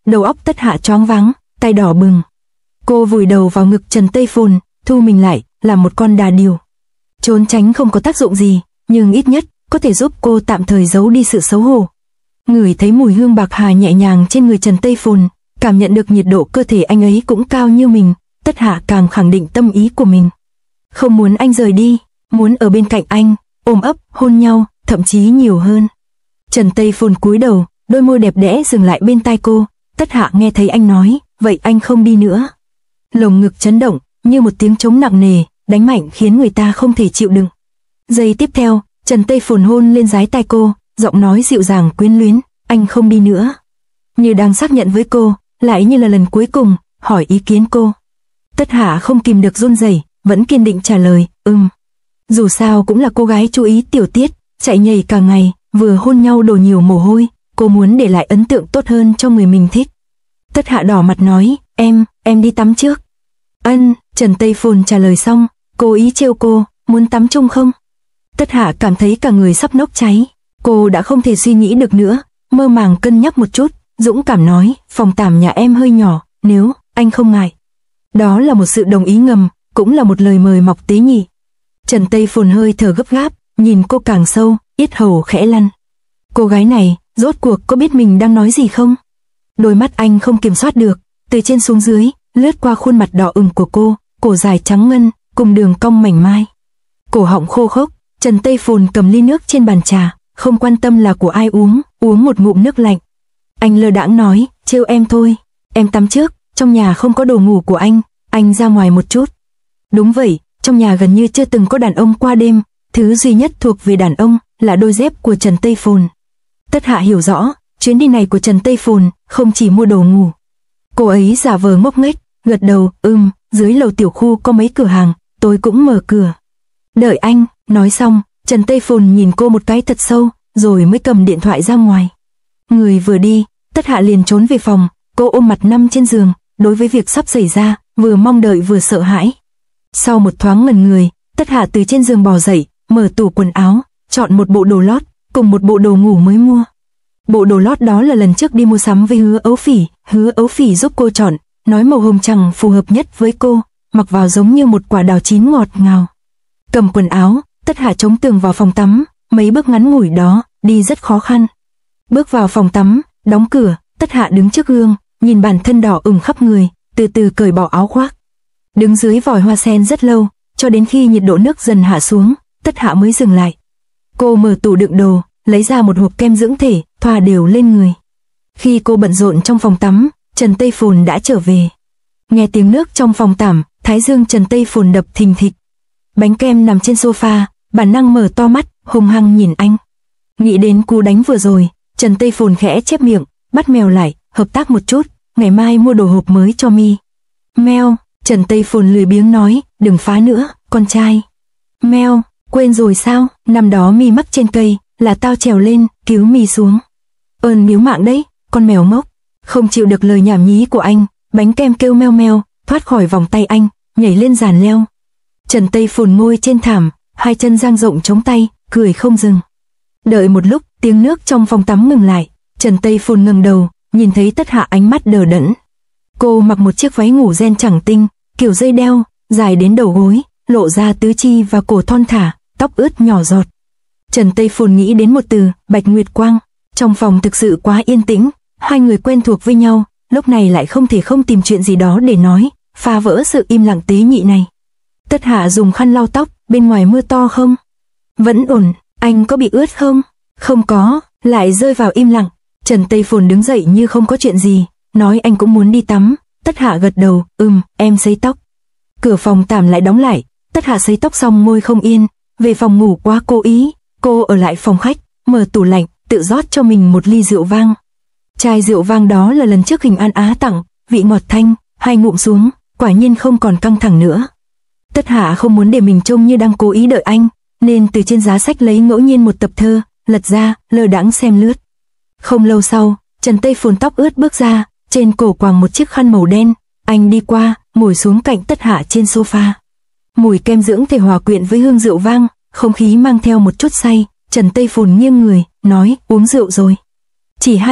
đầu óc Tất Hạ choáng váng, tay đỏ bừng. Cô vùi đầu vào ngực Trần Tây Phồn, thu mình lại, làm một con đà điểu. Trốn tránh không có tác dụng gì, nhưng ít nhất có thể giúp cô tạm thời giấu đi sự xấu hổ. Ngửi thấy mùi hương bạc hà nhẹ nhàng trên người Trần Tây Phồn, cảm nhận được nhiệt độ cơ thể anh ấy cũng cao như mình, Tất Hạ càng khẳng định tâm ý của mình. Không muốn anh rời đi, muốn ở bên cạnh anh, ôm ấp, hôn nhau, thậm chí nhiều hơn. Trần Tây Phồn cúi đầu, đôi môi đẹp đẽ dừng lại bên tai cô. Tất Hạ nghe thấy anh nói, vậy anh không đi nữa. Lồng ngực chấn động, như một tiếng trống nặng nề, đánh mạnh khiến người ta không thể chịu đựng. Giây tiếp theo, Trần Tây Phồn hôn lên dái tai cô, giọng nói dịu dàng quyến luyến, anh không đi nữa. Như đang xác nhận với cô, lại như là lần cuối cùng, hỏi ý kiến cô. Tất Hạ không kìm được run rẩy, vẫn kiên định trả lời, ừm. Dù sao cũng là cô gái chú ý tiểu tiết, chạy nhảy cả ngày, vừa hôn nhau đổ nhiều mồ hôi, cô muốn để lại ấn tượng tốt hơn cho người mình thích. Tất Hạ đỏ mặt nói, em, em đi tắm trước. Ân, Trần Tây Phồn trả lời xong, cố ý trêu cô, muốn tắm chung không? Tất Hạ cảm thấy cả người sắp nốc cháy, cô đã không thể suy nghĩ được nữa, mơ màng cân nhắc một chút, dũng cảm nói, phòng tắm nhà em hơi nhỏ, nếu anh không ngại. Đó là một sự đồng ý ngầm, cũng là một lời mời mọc tế nhị. Trần Tây Phồn hơi thở gấp gáp, nhìn cô càng sâu, yết hầu khẽ lăn. Cô gái này, rốt cuộc có biết mình đang nói gì không? Đôi mắt anh không kiểm soát được, từ trên xuống dưới, lướt qua khuôn mặt đỏ ửng của cô, cổ dài trắng ngân, cùng đường cong mảnh mai. Cổ họng khô khốc, Trần Tây Phồn cầm ly nước trên bàn trà, không quan tâm là của ai uống, uống một ngụm nước lạnh. Anh lơ đãng nói, trêu em thôi, em tắm trước, trong nhà không có đồ ngủ của anh, anh ra ngoài một chút. Đúng vậy, trong nhà gần như chưa từng có đàn ông qua đêm, thứ duy nhất thuộc về đàn ông là đôi dép của Trần Tây Phồn. Tất Hạ hiểu rõ, chuyến đi này của Trần Tây Phồn không chỉ mua đồ ngủ. Cô ấy giả vờ ngốc nghếch, gật đầu, ừm, dưới lầu tiểu khu có mấy cửa hàng, tôi cũng mở cửa. Đợi anh, nói xong, Trần Tây Phồn nhìn cô một cái thật sâu, rồi mới cầm điện thoại ra ngoài. Người vừa đi, Tất Hạ liền trốn về phòng, cô ôm mặt nằm trên giường, đối với việc sắp xảy ra, vừa mong đợi vừa sợ hãi. Sau một thoáng ngẩn người, Tất Hạ từ trên giường bò dậy, mở tủ quần áo, chọn một bộ đồ lót, cùng một bộ đồ ngủ mới mua. Bộ đồ lót đó là lần trước đi mua sắm với Hứa Ấu Phỉ, Hứa Ấu Phỉ giúp cô chọn, nói màu hồng trắng phù hợp nhất với cô, mặc vào giống như một quả đào chín ngọt ngào. Cầm quần áo, Tất Hạ chống tường vào phòng tắm, mấy bước ngắn ngủi đó, đi rất khó khăn. Bước vào phòng tắm, đóng cửa, Tất Hạ đứng trước gương, nhìn bản thân đỏ ửng khắp người, từ từ cởi bỏ áo khoác. Đứng dưới vòi hoa sen rất lâu, cho đến khi nhiệt độ nước dần hạ xuống, Tất Hạ mới dừng lại. Cô mở tủ đựng đồ, lấy ra một hộp kem dưỡng thể, thoa đều lên người. Khi cô bận rộn trong phòng tắm, Trần Tây Phồn đã trở về. Nghe tiếng nước trong phòng tắm, thái dương Trần Tây Phồn đập thình thịch. Bánh kem nằm trên sofa, bản năng mở to mắt, hung hăng nhìn anh. Nghĩ đến cú đánh vừa rồi, Trần Tây Phồn khẽ chép miệng, bắt mèo lại, hợp tác một chút, ngày mai mua đồ hộp mới cho mi. Mèo, Trần Tây Phồn lười biếng nói, đừng phá nữa, con trai. Mèo, quên rồi sao, năm đó mi mắc trên cây, là tao trèo lên, cứu mi xuống. Ơn miếu mạng đấy, con mèo ngốc. Không chịu được lời nhảm nhí của anh, bánh kem kêu meo meo, thoát khỏi vòng tay anh, nhảy lên giàn leo. Trần Tây Phồn ngồi trên thảm, hai chân dang rộng chống tay, cười không dừng. Đợi một lúc, tiếng nước trong phòng tắm ngừng lại, Trần Tây Phồn ngẩng đầu, nhìn thấy Tất Hạ ánh mắt đờ đẫn. Cô mặc một chiếc váy ngủ ren chẳng tinh, kiểu dây đeo, dài đến đầu gối, lộ ra tứ chi và cổ thon thả, tóc ướt nhỏ giọt. Trần Tây Phồn nghĩ đến một từ, Bạch Nguyệt Quang. Trong phòng thực sự quá yên tĩnh, hai người quen thuộc với nhau, lúc này lại không thể không tìm chuyện gì đó để nói, phá vỡ sự im lặng tế nhị này. Tất Hạ dùng khăn lau tóc, bên ngoài mưa to không? Vẫn ổn, anh có bị ướt không? Không có, lại rơi vào im lặng. Trần Tây Phồn đứng dậy như không có chuyện gì, nói anh cũng muốn đi tắm. Tất Hạ gật đầu, ừm, em sấy tóc. Cửa phòng tạm lại đóng lại, Tất Hạ sấy tóc xong môi không yên, về phòng ngủ quá cố ý, cô ở lại phòng khách, mở tủ lạnh, tự rót cho mình một ly rượu vang. Chai rượu vang đó là lần trước Hình An Á tặng, vị ngọt thanh, hai ngụm xuống, quả nhiên không còn căng thẳng nữa. Tất Hạ không muốn để mình trông như đang cố ý đợi anh, nên từ trên giá sách lấy ngẫu nhiên một tập thơ, lật ra, lơ đãng xem lướt. Không lâu sau, Trần Tây Phồn tóc ướt bước ra, trên cổ quàng một chiếc khăn màu đen, anh đi qua, ngồi xuống cạnh Tất Hạ trên sofa. Mùi kem dưỡng thể hòa quyện với hương rượu vang, không khí mang theo một chút say, Trần Tây Phồn nghiêng người, nói, uống rượu rồi. Chỉ hai ngụm,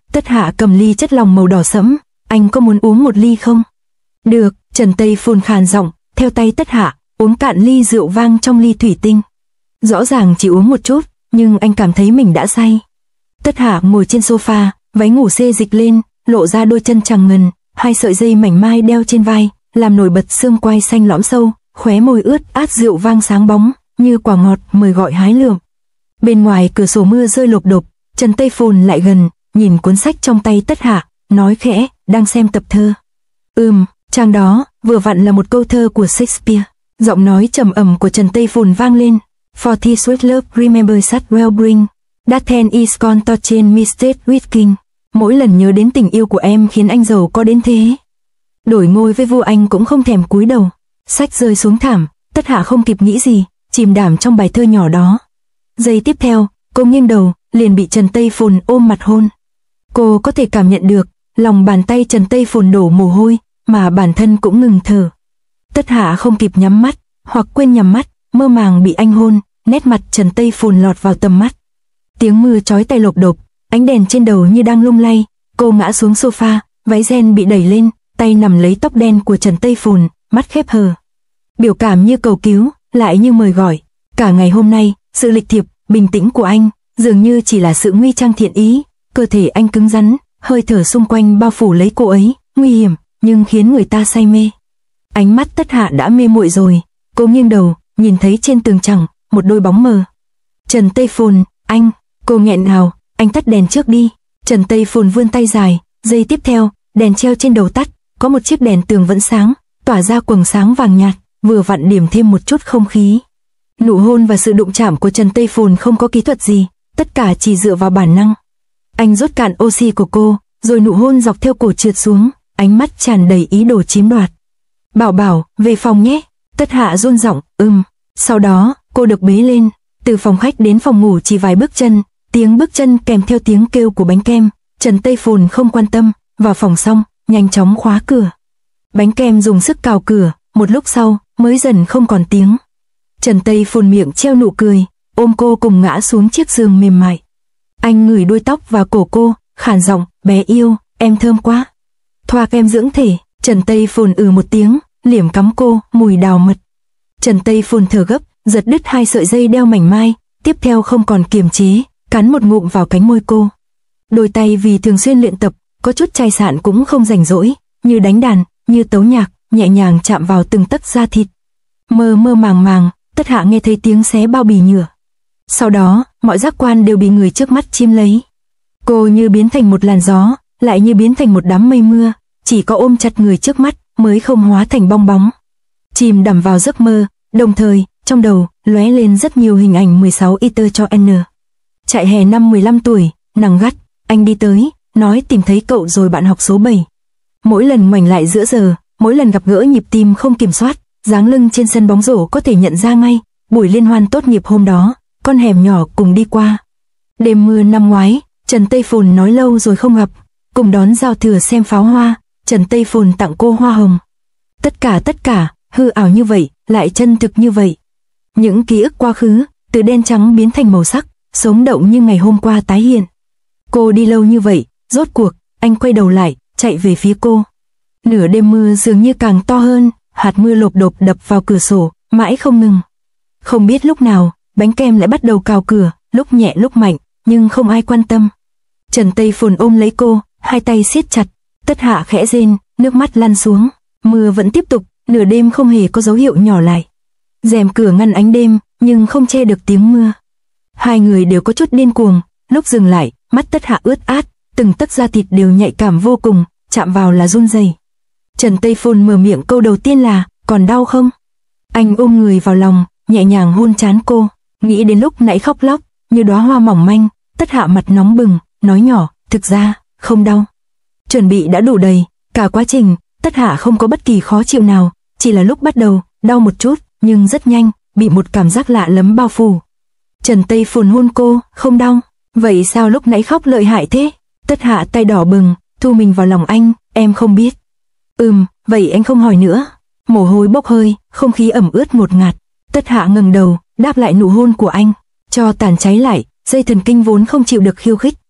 Tất Hạ cầm ly chất lỏng màu đỏ sẫm, anh có muốn uống một ly không? Được, Trần Tây Phồn khàn giọng, theo tay Tất Hạ, uống cạn ly rượu vang trong ly thủy tinh. Rõ ràng chỉ uống một chút, nhưng anh cảm thấy mình đã say. Tất Hạ ngồi trên sofa, váy ngủ xê dịch lên, lộ ra đôi chân trắng ngần, hai sợi dây mảnh mai đeo trên vai, làm nổi bật xương quai xanh lõm sâu, khóe môi ướt át rượu vang sáng bóng, như quả ngọt mời gọi hái lượm. Bên ngoài cửa sổ mưa rơi lộp đột, Trần Tây Phồn lại gần, nhìn cuốn sách trong tay Tất Hạ, nói khẽ, đang xem tập thơ. Ừm, trang đó, vừa vặn là một câu thơ của Shakespeare. Giọng nói trầm ẩm của Trần Tây Phồn vang lên. For this sweet love remember such well bring, that ten is gone to change me state with king. Mỗi lần nhớ đến tình yêu của em khiến anh giàu có đến thế. Đổi ngôi với vua anh cũng không thèm cúi đầu. Sách rơi xuống thảm, Tất Hạ không kịp nghĩ gì, chìm đảm trong bài thơ nhỏ đó. Giây tiếp theo, cô nghiêng đầu, liền bị Trần Tây Phồn ôm mặt hôn. Cô có thể cảm nhận được, lòng bàn tay Trần Tây Phồn đổ mồ hôi, mà bản thân cũng ngừng thở. Tất Hạ không kịp nhắm mắt, hoặc quên nhắm mắt, mơ màng bị anh hôn, nét mặt Trần Tây Phồn lọt vào tầm mắt. Tiếng mưa chói tai lộp đột, ánh đèn trên đầu như đang lung lay, cô ngã xuống sofa, váy ren bị đẩy lên, tay nằm lấy tóc đen của Trần Tây Phồn, mắt khép hờ. Biểu cảm như cầu cứu, lại như mời gọi. Cả ngày hôm nay, sự lịch thiệp, bình tĩnh của anh, dường như chỉ là sự nguy trang thiện ý, cơ thể anh cứng rắn, hơi thở xung quanh bao phủ lấy cô ấy, nguy hiểm, nhưng khiến người ta say mê. Ánh mắt Tất Hạ đã mê muội rồi, cô nghiêng đầu, nhìn thấy trên tường trắng, một đôi bóng mờ. Trần Tây Phồn, anh, cô nghẹn ngào, anh tắt đèn trước đi. Trần Tây Phồn vươn tay dài, giây tiếp theo, đèn treo trên đầu tắt, có một chiếc đèn tường vẫn sáng, tỏa ra quầng sáng vàng nhạt, vừa vặn điểm thêm một chút không khí. Nụ hôn và sự đụng chạm của Trần Tây Phồn không có kỹ thuật gì, tất cả chỉ dựa vào bản năng. Anh rút cạn oxy của cô, rồi nụ hôn dọc theo cổ trượt xuống, ánh mắt tràn đầy ý đồ chiếm đoạt. Bảo Bảo, về phòng nhé. Tất Hạ run giọng, ừm. Sau đó, cô được bế lên, từ phòng khách đến phòng ngủ chỉ vài bước chân, tiếng bước chân kèm theo tiếng kêu của bánh kem. Trần Tây Phồn không quan tâm, vào phòng xong, nhanh chóng khóa cửa. Bánh kem dùng sức cào cửa, một lúc sau, mới dần không còn tiếng. Trần Tây Phồn miệng treo nụ cười, ôm cô cùng ngã xuống chiếc giường mềm mại. Anh ngửi đuôi tóc và cổ cô, khàn giọng, bé yêu, em thơm quá. Thoa kem dưỡng thể. Trần Tây Phồn ừ một tiếng, liềm cắm cô, mùi đào mật. Trần Tây Phồn thở gấp, giật đứt hai sợi dây đeo mảnh mai, tiếp theo không còn kiềm chế, cắn một ngụm vào cánh môi cô. Đôi tay vì thường xuyên luyện tập, có chút chai sạn cũng không rảnh rỗi, như đánh đàn, như tấu nhạc, nhẹ nhàng chạm vào từng tấc da thịt. Mơ mơ màng màng, Tất Hạ nghe thấy tiếng xé bao bì nhựa. Sau đó, mọi giác quan đều bị người trước mắt chiếm lấy. Cô như biến thành một làn gió, lại như biến thành một đám mây mưa, chỉ có ôm chặt người trước mắt mới không hóa thành bong bóng. Chìm đắm vào giấc mơ, đồng thời, trong đầu, lóe lên rất nhiều hình ảnh mười sáu iter cho N. Trại hè năm mười lăm tuổi, nắng gắt, anh đi tới, nói tìm thấy cậu rồi bạn học số bảy. Mỗi lần ngoảnh lại giữa giờ, mỗi lần gặp gỡ nhịp tim không kiểm soát, dáng lưng trên sân bóng rổ có thể nhận ra ngay, buổi liên hoan tốt nghiệp hôm đó, con hẻm nhỏ cùng đi qua. Đêm mưa năm ngoái, Trần Tây Phồn nói lâu rồi không gặp, cùng đón giao thừa xem pháo hoa, Trần Tây Phồn tặng cô hoa hồng. Tất cả tất cả, hư ảo như vậy, lại chân thực như vậy. Những ký ức quá khứ, từ đen trắng biến thành màu sắc, sống động như ngày hôm qua tái hiện. Cô đi lâu như vậy, rốt cuộc, anh quay đầu lại, chạy về phía cô. Nửa đêm mưa dường như càng to hơn, hạt mưa lộp đột đập vào cửa sổ, mãi không ngừng. Không biết lúc nào, bánh kem lại bắt đầu cào cửa, lúc nhẹ lúc mạnh, nhưng không ai quan tâm. Trần Tây Phồn ôm lấy cô, hai tay siết chặt, Tất Hạ khẽ rên, nước mắt lăn xuống. Mưa vẫn tiếp tục, nửa đêm không hề có dấu hiệu nhỏ lại. Rèm cửa ngăn ánh đêm, nhưng không che được tiếng mưa. Hai người đều có chút điên cuồng, lúc dừng lại, mắt Tất Hạ ướt át, từng tấc da thịt đều nhạy cảm vô cùng, chạm vào là run rẩy. Trần Tây Phồn mở miệng câu đầu tiên là, còn đau không? Anh ôm người vào lòng, nhẹ nhàng hôn trán cô, nghĩ đến lúc nãy khóc lóc, như đóa hoa mỏng manh, Tất Hạ mặt nóng bừng, nói nhỏ, thực ra, không đau. Chuẩn bị đã đủ đầy, cả quá trình, Tất Hạ không có bất kỳ khó chịu nào, chỉ là lúc bắt đầu, đau một chút, nhưng rất nhanh, bị một cảm giác lạ lẫm bao phủ. Trần Tây Phồn hôn cô, không đau, vậy sao lúc nãy khóc lợi hại thế? Tất Hạ tay đỏ bừng, thu mình vào lòng anh, em không biết. Ừm, vậy anh không hỏi nữa. Mồ hôi bốc hơi, không khí ẩm ướt ngột ngạt. Tất Hạ ngẩng đầu, đáp lại nụ hôn của anh, cho tàn cháy lại, dây thần kinh vốn không chịu được khiêu khích,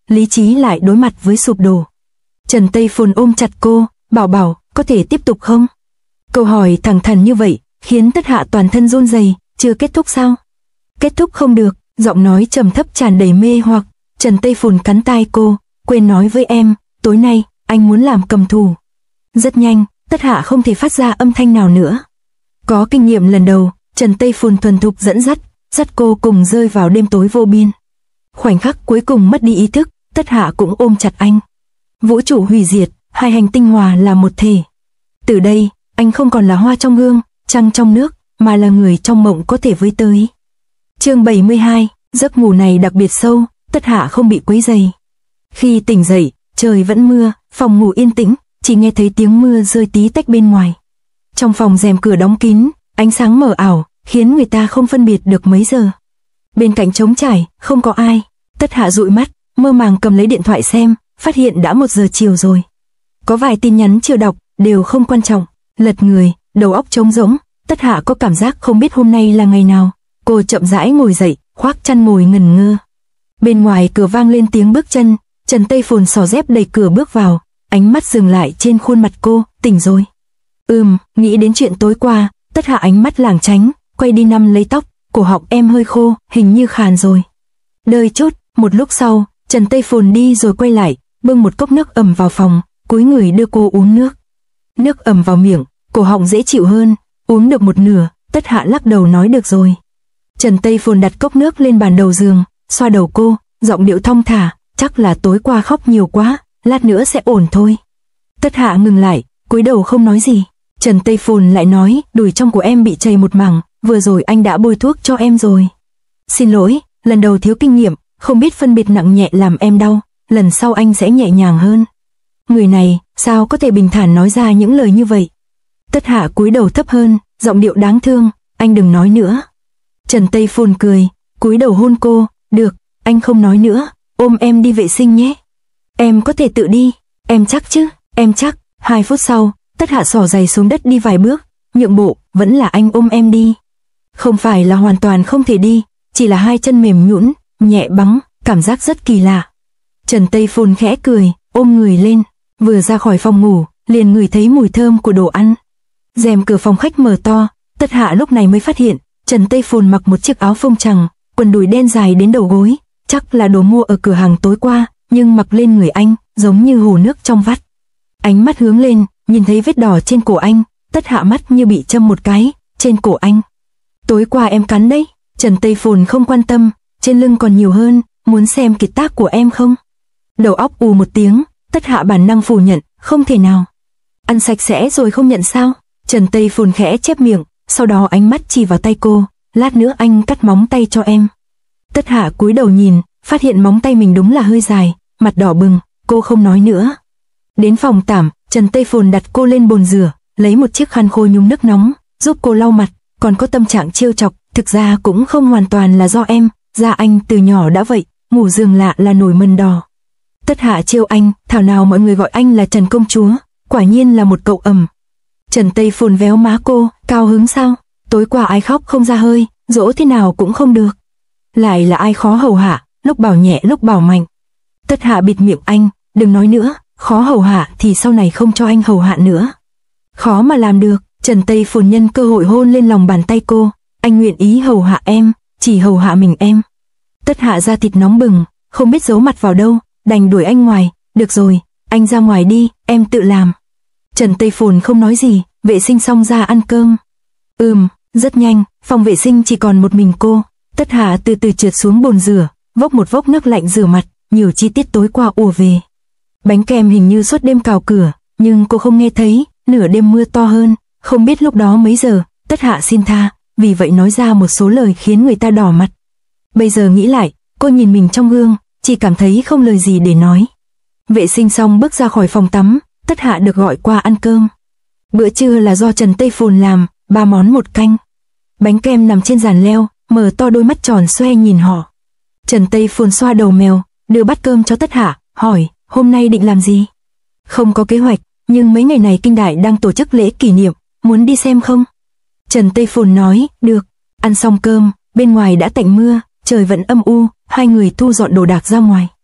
lý trí lại đối mặt với sụp đổ. Trần Tây Phồn ôm chặt cô, bảo bảo, có thể tiếp tục không? Câu hỏi thẳng thắn như vậy, khiến Tất Hạ toàn thân run rẩy. Chưa kết thúc sao? Kết thúc không được, giọng nói trầm thấp tràn đầy mê hoặc. Trần Tây Phồn cắn tai cô, quên nói với em, tối nay, anh muốn làm cầm thù. Rất nhanh, Tất Hạ không thể phát ra âm thanh nào nữa. Có kinh nghiệm lần đầu, Trần Tây Phồn thuần thục dẫn dắt, dắt cô cùng rơi vào đêm tối vô biên. Khoảnh khắc cuối cùng mất đi ý thức, Tất Hạ cũng ôm chặt anh. Vũ trụ hủy diệt, hai hành tinh hòa là một thể. Từ đây, anh không còn là hoa trong gương, trăng trong nước, mà là người trong mộng có thể với tới. Chương bảy mươi hai, giấc ngủ này đặc biệt sâu, Tất Hạ không bị quấy rầy. Khi tỉnh dậy, trời vẫn mưa, phòng ngủ yên tĩnh, chỉ nghe thấy tiếng mưa rơi tí tách bên ngoài. Trong phòng rèm cửa đóng kín, ánh sáng mờ ảo, khiến người ta không phân biệt được mấy giờ. Bên cạnh trống trải, không có ai. Tất Hạ dụi mắt, mơ màng cầm lấy điện thoại xem, phát hiện đã một giờ chiều rồi. Có vài tin nhắn chưa đọc, đều không quan trọng. Lật người, đầu óc trống rỗng, Tất Hạ có cảm giác không biết hôm nay là ngày nào. Cô chậm rãi ngồi dậy, khoác chăn ngồi ngẩn ngơ. Bên ngoài cửa vang lên tiếng bước chân, Trần Tây Phồn xỏ dép đẩy cửa bước vào, ánh mắt dừng lại trên khuôn mặt cô, tỉnh rồi. Ừm, nghĩ đến chuyện tối qua, Tất Hạ ánh mắt lảng tránh, quay đi nắm lấy tóc, cổ họng em hơi khô, hình như khàn rồi. Đợi chút, một lúc sau, Trần Tây Phồn đi rồi quay lại, bưng một cốc nước ẩm vào phòng, cúi người đưa cô uống nước. Nước ẩm vào miệng, cổ họng dễ chịu hơn, uống được một nửa, Tất Hạ lắc đầu nói được rồi. Trần Tây Phồn đặt cốc nước lên bàn đầu giường, xoa đầu cô, giọng điệu thong thả, chắc là tối qua khóc nhiều quá, lát nữa sẽ ổn thôi. Tất Hạ ngừng lại, cúi đầu không nói gì. Trần Tây Phồn lại nói, đùi trong của em bị chảy một mảng, vừa rồi anh đã bôi thuốc cho em rồi. Xin lỗi, lần đầu thiếu kinh nghiệm, không biết phân biệt nặng nhẹ làm em đau, lần sau anh sẽ nhẹ nhàng hơn. Người này, sao có thể bình thản nói ra những lời như vậy? Tất Hạ cúi đầu thấp hơn, giọng điệu đáng thương, anh đừng nói nữa. Trần Tây Phồn cười, cúi đầu hôn cô, được, anh không nói nữa, ôm em đi vệ sinh nhé. Em có thể tự đi, em chắc chứ, em chắc. Hai phút sau, Tất Hạ xỏ giày xuống đất đi vài bước, nhượng bộ, vẫn là anh ôm em đi. Không phải là hoàn toàn không thể đi, chỉ là hai chân mềm nhũn, nhẹ bắn, cảm giác rất kỳ lạ. Trần Tây Phồn khẽ cười, ôm người lên, vừa ra khỏi phòng ngủ, liền ngửi thấy mùi thơm của đồ ăn. Rèm cửa phòng khách mở to, Tất Hạ lúc này mới phát hiện, Trần Tây Phồn mặc một chiếc áo phông trắng, quần đùi đen dài đến đầu gối, chắc là đồ mua ở cửa hàng tối qua, nhưng mặc lên người anh, giống như hồ nước trong vắt. Ánh mắt hướng lên, nhìn thấy vết đỏ trên cổ anh, Tất Hạ mắt như bị châm một cái, trên cổ anh. Tối qua em cắn đấy. Trần Tây Phồn không quan tâm, trên lưng còn nhiều hơn, muốn xem kiệt tác của em không? Đầu óc ù một tiếng, Tất Hạ bản năng phủ nhận, không thể nào. Ăn sạch sẽ rồi không nhận sao? Trần Tây Phồn khẽ chép miệng, sau đó ánh mắt chỉ vào tay cô, lát nữa anh cắt móng tay cho em. Tất Hạ cúi đầu nhìn, phát hiện móng tay mình đúng là hơi dài, mặt đỏ bừng, cô không nói nữa. Đến phòng tắm, Trần Tây Phồn đặt cô lên bồn rửa, lấy một chiếc khăn khô nhúng nước nóng, giúp cô lau mặt, còn có tâm trạng trêu chọc, thực ra cũng không hoàn toàn là do em, da anh từ nhỏ đã vậy, ngủ giường lạ là nổi mần đỏ. Tất Hạ trêu anh, thảo nào mọi người gọi anh là Trần công chúa, quả nhiên là một cậu ẩm. Trần Tây Phồn véo má cô, cao hứng sao? Tối qua ai khóc không ra hơi, dỗ thế nào cũng không được. Lại là ai khó hầu hạ, lúc bảo nhẹ lúc bảo mạnh. Tất Hạ bịt miệng anh, đừng nói nữa, khó hầu hạ thì sau này không cho anh hầu hạ nữa. Khó mà làm được. Trần Tây Phồn nhân cơ hội hôn lên lòng bàn tay cô, anh nguyện ý hầu hạ em, chỉ hầu hạ mình em. Tất Hạ da thịt nóng bừng, không biết giấu mặt vào đâu, đành đuổi anh ngoài, được rồi, anh ra ngoài đi, em tự làm. Trần Tây Phồn không nói gì, vệ sinh xong ra ăn cơm. Ừm, rất nhanh, phòng vệ sinh chỉ còn một mình cô. Tất Hạ từ từ trượt xuống bồn rửa, vốc một vốc nước lạnh rửa mặt, nhiều chi tiết tối qua ùa về. Bánh kem hình như suốt đêm cào cửa, nhưng cô không nghe thấy, nửa đêm mưa to hơn, không biết lúc đó mấy giờ. Tất Hạ xin tha, vì vậy nói ra một số lời khiến người ta đỏ mặt. Bây giờ nghĩ lại, cô nhìn mình trong gương, chỉ cảm thấy không lời gì để nói. Vệ sinh xong bước ra khỏi phòng tắm, Tất Hạ được gọi qua ăn cơm. Bữa trưa là do Trần Tây Phồn làm, ba món một canh. Bánh kem nằm trên giàn leo, mở to đôi mắt tròn xoe nhìn họ. Trần Tây Phồn xoa đầu mèo, đưa bát cơm cho Tất Hạ, hỏi, hôm nay định làm gì? Không có kế hoạch, nhưng mấy ngày này Kinh Đại đang tổ chức lễ kỷ niệm, muốn đi xem không? Trần Tây Phồn nói, được. Ăn xong cơm, bên ngoài đã tạnh mưa, trời vẫn âm u, hai người thu dọn đồ đạc ra ngoài.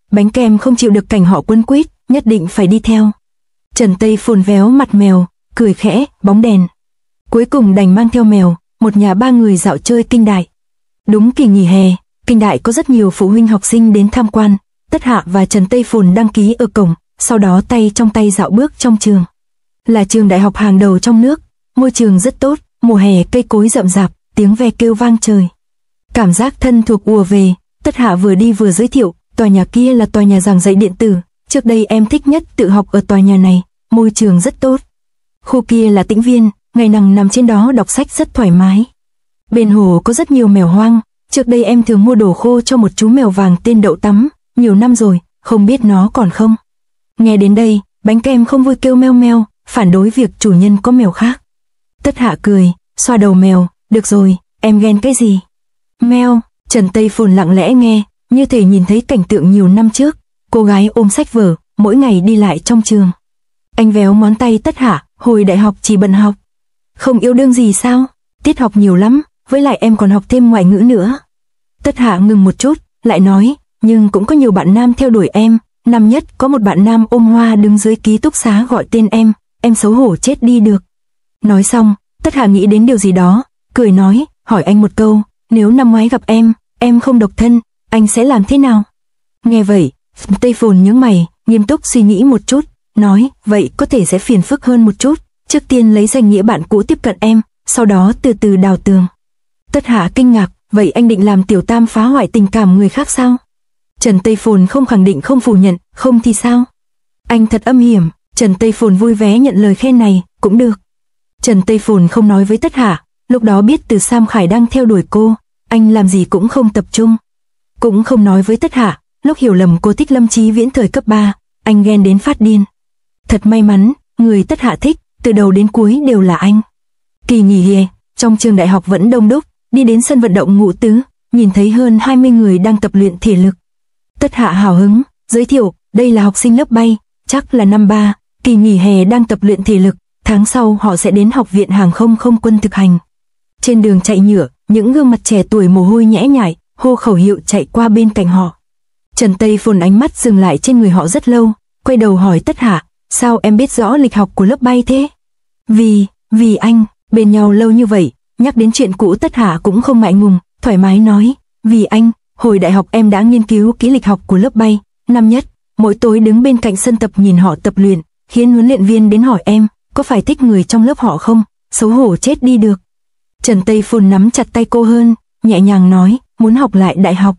bánh kem không chịu được cảnh họ quấn quýt, nhất định phải đi theo. Trần Tây Phồn véo mặt mèo, cười khẽ, bóng đèn. Cuối cùng đành mang theo mèo, một nhà ba người dạo chơi Kinh Đại. Đúng kỳ nghỉ hè, Kinh Đại có rất nhiều phụ huynh học sinh đến tham quan. Tất Hạ và Trần Tây Phồn đăng ký ở cổng, sau đó tay trong tay dạo bước trong trường. Là trường đại học hàng đầu trong nước, môi trường rất tốt, mùa hè cây cối rậm rạp, tiếng ve kêu vang trời. Cảm giác thân thuộc ùa về, Tất Hạ vừa đi vừa giới thiệu, tòa nhà kia là tòa nhà giảng dạy điện tử, trước đây em thích nhất tự học ở tòa nhà này, môi trường rất tốt. Khu kia là tĩnh viên, ngày nắng nằm trên đó đọc sách rất thoải mái. Bên hồ có rất nhiều mèo hoang, trước đây em thường mua đồ khô cho một chú mèo vàng tên Đậu Tắm, nhiều năm rồi, không biết nó còn không. Nghe đến đây, bánh kem không vui kêu meo meo, phản đối việc chủ nhân có mèo khác. Tất Hạ cười, xoa đầu mèo, được rồi, em ghen cái gì? Meo, Trần Tây Phồn lặng lẽ nghe, như thể nhìn thấy cảnh tượng nhiều năm trước, cô gái ôm sách vở, mỗi ngày đi lại trong trường. Anh véo ngón tay Tất Hạ, hồi đại học chỉ bận học. Không yêu đương gì sao? Tiết học nhiều lắm, với lại em còn học thêm ngoại ngữ nữa. Tất Hạ ngừng một chút, lại nói, nhưng cũng có nhiều bạn nam theo đuổi em, năm nhất có một bạn nam ôm hoa đứng dưới ký túc xá gọi tên em, em xấu hổ chết đi được. Nói xong, Tất Hạ nghĩ đến điều gì đó, cười nói, hỏi anh một câu, nếu năm ngoái gặp em, em không độc thân, anh sẽ làm thế nào? Nghe vậy, Tây Phồn nhướng mày, nghiêm túc suy nghĩ một chút, nói, vậy có thể sẽ phiền phức hơn một chút, trước tiên lấy danh nghĩa bạn cũ tiếp cận em, sau đó từ từ đào tường. Tất Hạ kinh ngạc, vậy anh định làm tiểu tam phá hoại tình cảm người khác sao? Trần Tây Phồn không khẳng định không phủ nhận, không thì sao? Anh thật âm hiểm, Trần Tây Phồn vui vẻ nhận lời khen này, cũng được. Trần Tây Phồn không nói với Tất Hạ, lúc đó biết Từ Sam Khải đang theo đuổi cô, anh làm gì cũng không tập trung. Cũng không nói với Tất Hạ, lúc hiểu lầm cô thích Lâm Chí Viễn thời cấp ba, anh ghen đến phát điên. Thật may mắn, người Tất Hạ thích, từ đầu đến cuối đều là anh. Kỳ nghỉ hè, trong trường đại học vẫn đông đúc, đi đến sân vận động Ngũ Tứ, nhìn thấy hơn hai mươi người đang tập luyện thể lực. Tất Hạ hào hứng, giới thiệu, đây là học sinh lớp bay, chắc là năm ba, kỳ nghỉ hè đang tập luyện thể lực, tháng sau họ sẽ đến học viện hàng không không quân thực hành. Trên đường chạy nhựa, những gương mặt trẻ tuổi mồ hôi nhễ nhại, hô khẩu hiệu chạy qua bên cạnh họ. Trần Tây Phồn ánh mắt dừng lại trên người họ rất lâu, quay đầu hỏi Tất Hạ, sao em biết rõ lịch học của lớp bay thế? Vì, vì anh, bên nhau lâu như vậy, nhắc đến chuyện cũ Tất Hạ cũng không ngại ngùng, thoải mái nói, vì anh, hồi đại học em đã nghiên cứu kỹ lịch học của lớp bay, năm nhất, mỗi tối đứng bên cạnh sân tập nhìn họ tập luyện, khiến huấn luyện viên đến hỏi em, có phải thích người trong lớp họ không, xấu hổ chết đi được. Trần Tây Phồn nắm chặt tay cô hơn, nhẹ nhàng nói, muốn học lại đại học.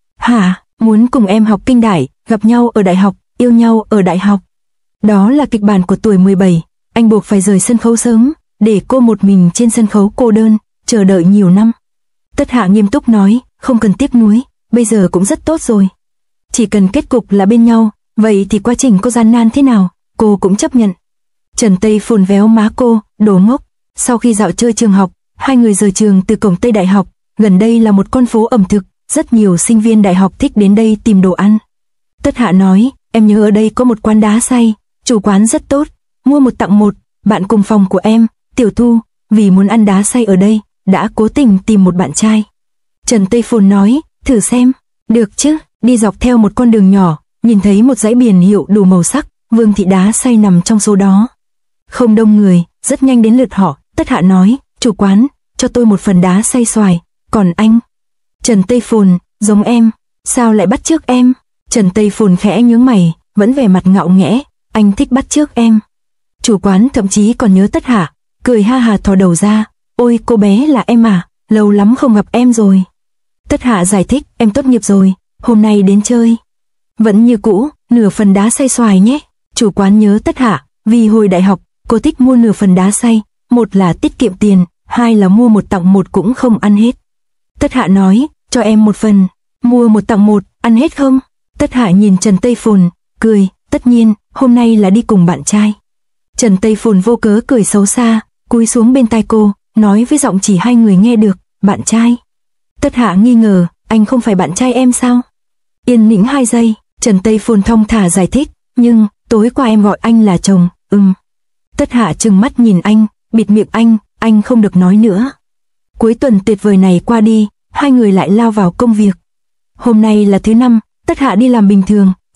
Hả, muốn cùng em học Kinh Đại, gặp nhau ở đại học, yêu nhau ở đại học. Đó là kịch bản của tuổi mười bảy, anh buộc phải rời sân khấu sớm, để cô một mình trên sân khấu cô đơn, chờ đợi nhiều năm. Tất Hạ nghiêm túc nói, không cần tiếc nuối, bây giờ cũng rất tốt rồi. Chỉ cần kết cục là bên nhau, vậy thì quá trình có gian nan thế nào, cô cũng chấp nhận. Trần Tây Phồn véo má cô, đồ ngốc. Sau khi dạo chơi trường học, hai người rời trường từ cổng Tây Đại học, gần đây là một con phố ẩm thực, rất nhiều sinh viên đại học thích đến đây tìm đồ ăn. Tất Hạ nói, em nhớ ở đây có một quán đá xay, chủ quán rất tốt, mua một tặng một, bạn cùng phòng của em, Tiểu Thu, vì muốn ăn đá xay ở đây, đã cố tình tìm một bạn trai. Trần Tây Phồn nói, thử xem, được chứ, đi dọc theo một con đường nhỏ, nhìn thấy một dãy biển hiệu đủ màu sắc, Vương Thị đá xay nằm trong số đó. Không đông người, rất nhanh đến lượt họ, Tất Hạ nói, chủ quán, cho tôi một phần đá xay xoài, còn anh? Trần Tây Phồn, giống em, sao lại bắt chước em? Trần Tây Phồn khẽ nhướng mày, vẫn vẻ mặt ngạo nghễ, anh thích bắt chước em. Chủ quán thậm chí còn nhớ Tất Hạ, cười ha hà thò đầu ra, ôi cô bé là em à, lâu lắm không gặp em rồi. Tất Hạ giải thích, em tốt nghiệp rồi, hôm nay đến chơi. Vẫn như cũ, nửa phần đá xay xoài nhé. Chủ quán nhớ Tất Hạ, vì hồi đại học, cô thích mua nửa phần đá xay, một là tiết kiệm tiền, hai là mua một tặng một cũng không ăn hết. Tất Hạ nói, cho em một phần, mua một tặng một, ăn hết không? Tất Hạ nhìn Trần Tây Phồn, cười, tất nhiên, hôm nay là đi cùng bạn trai. Trần Tây Phồn vô cớ cười xấu xa, cúi xuống bên tai cô, nói với giọng chỉ hai người nghe được, bạn trai. Tất Hạ nghi ngờ, anh không phải bạn trai em sao? Yên lĩnh hai giây, Trần Tây Phồn thong thả giải thích, nhưng, tối qua em gọi anh là chồng, ừm. Tất Hạ trừng mắt nhìn anh, bịt miệng anh, anh không được nói nữa. Cuối tuần tuyệt vời này qua đi, hai người lại lao vào công việc. Hôm nay là thứ năm, Tất Hạ đi làm bình thường,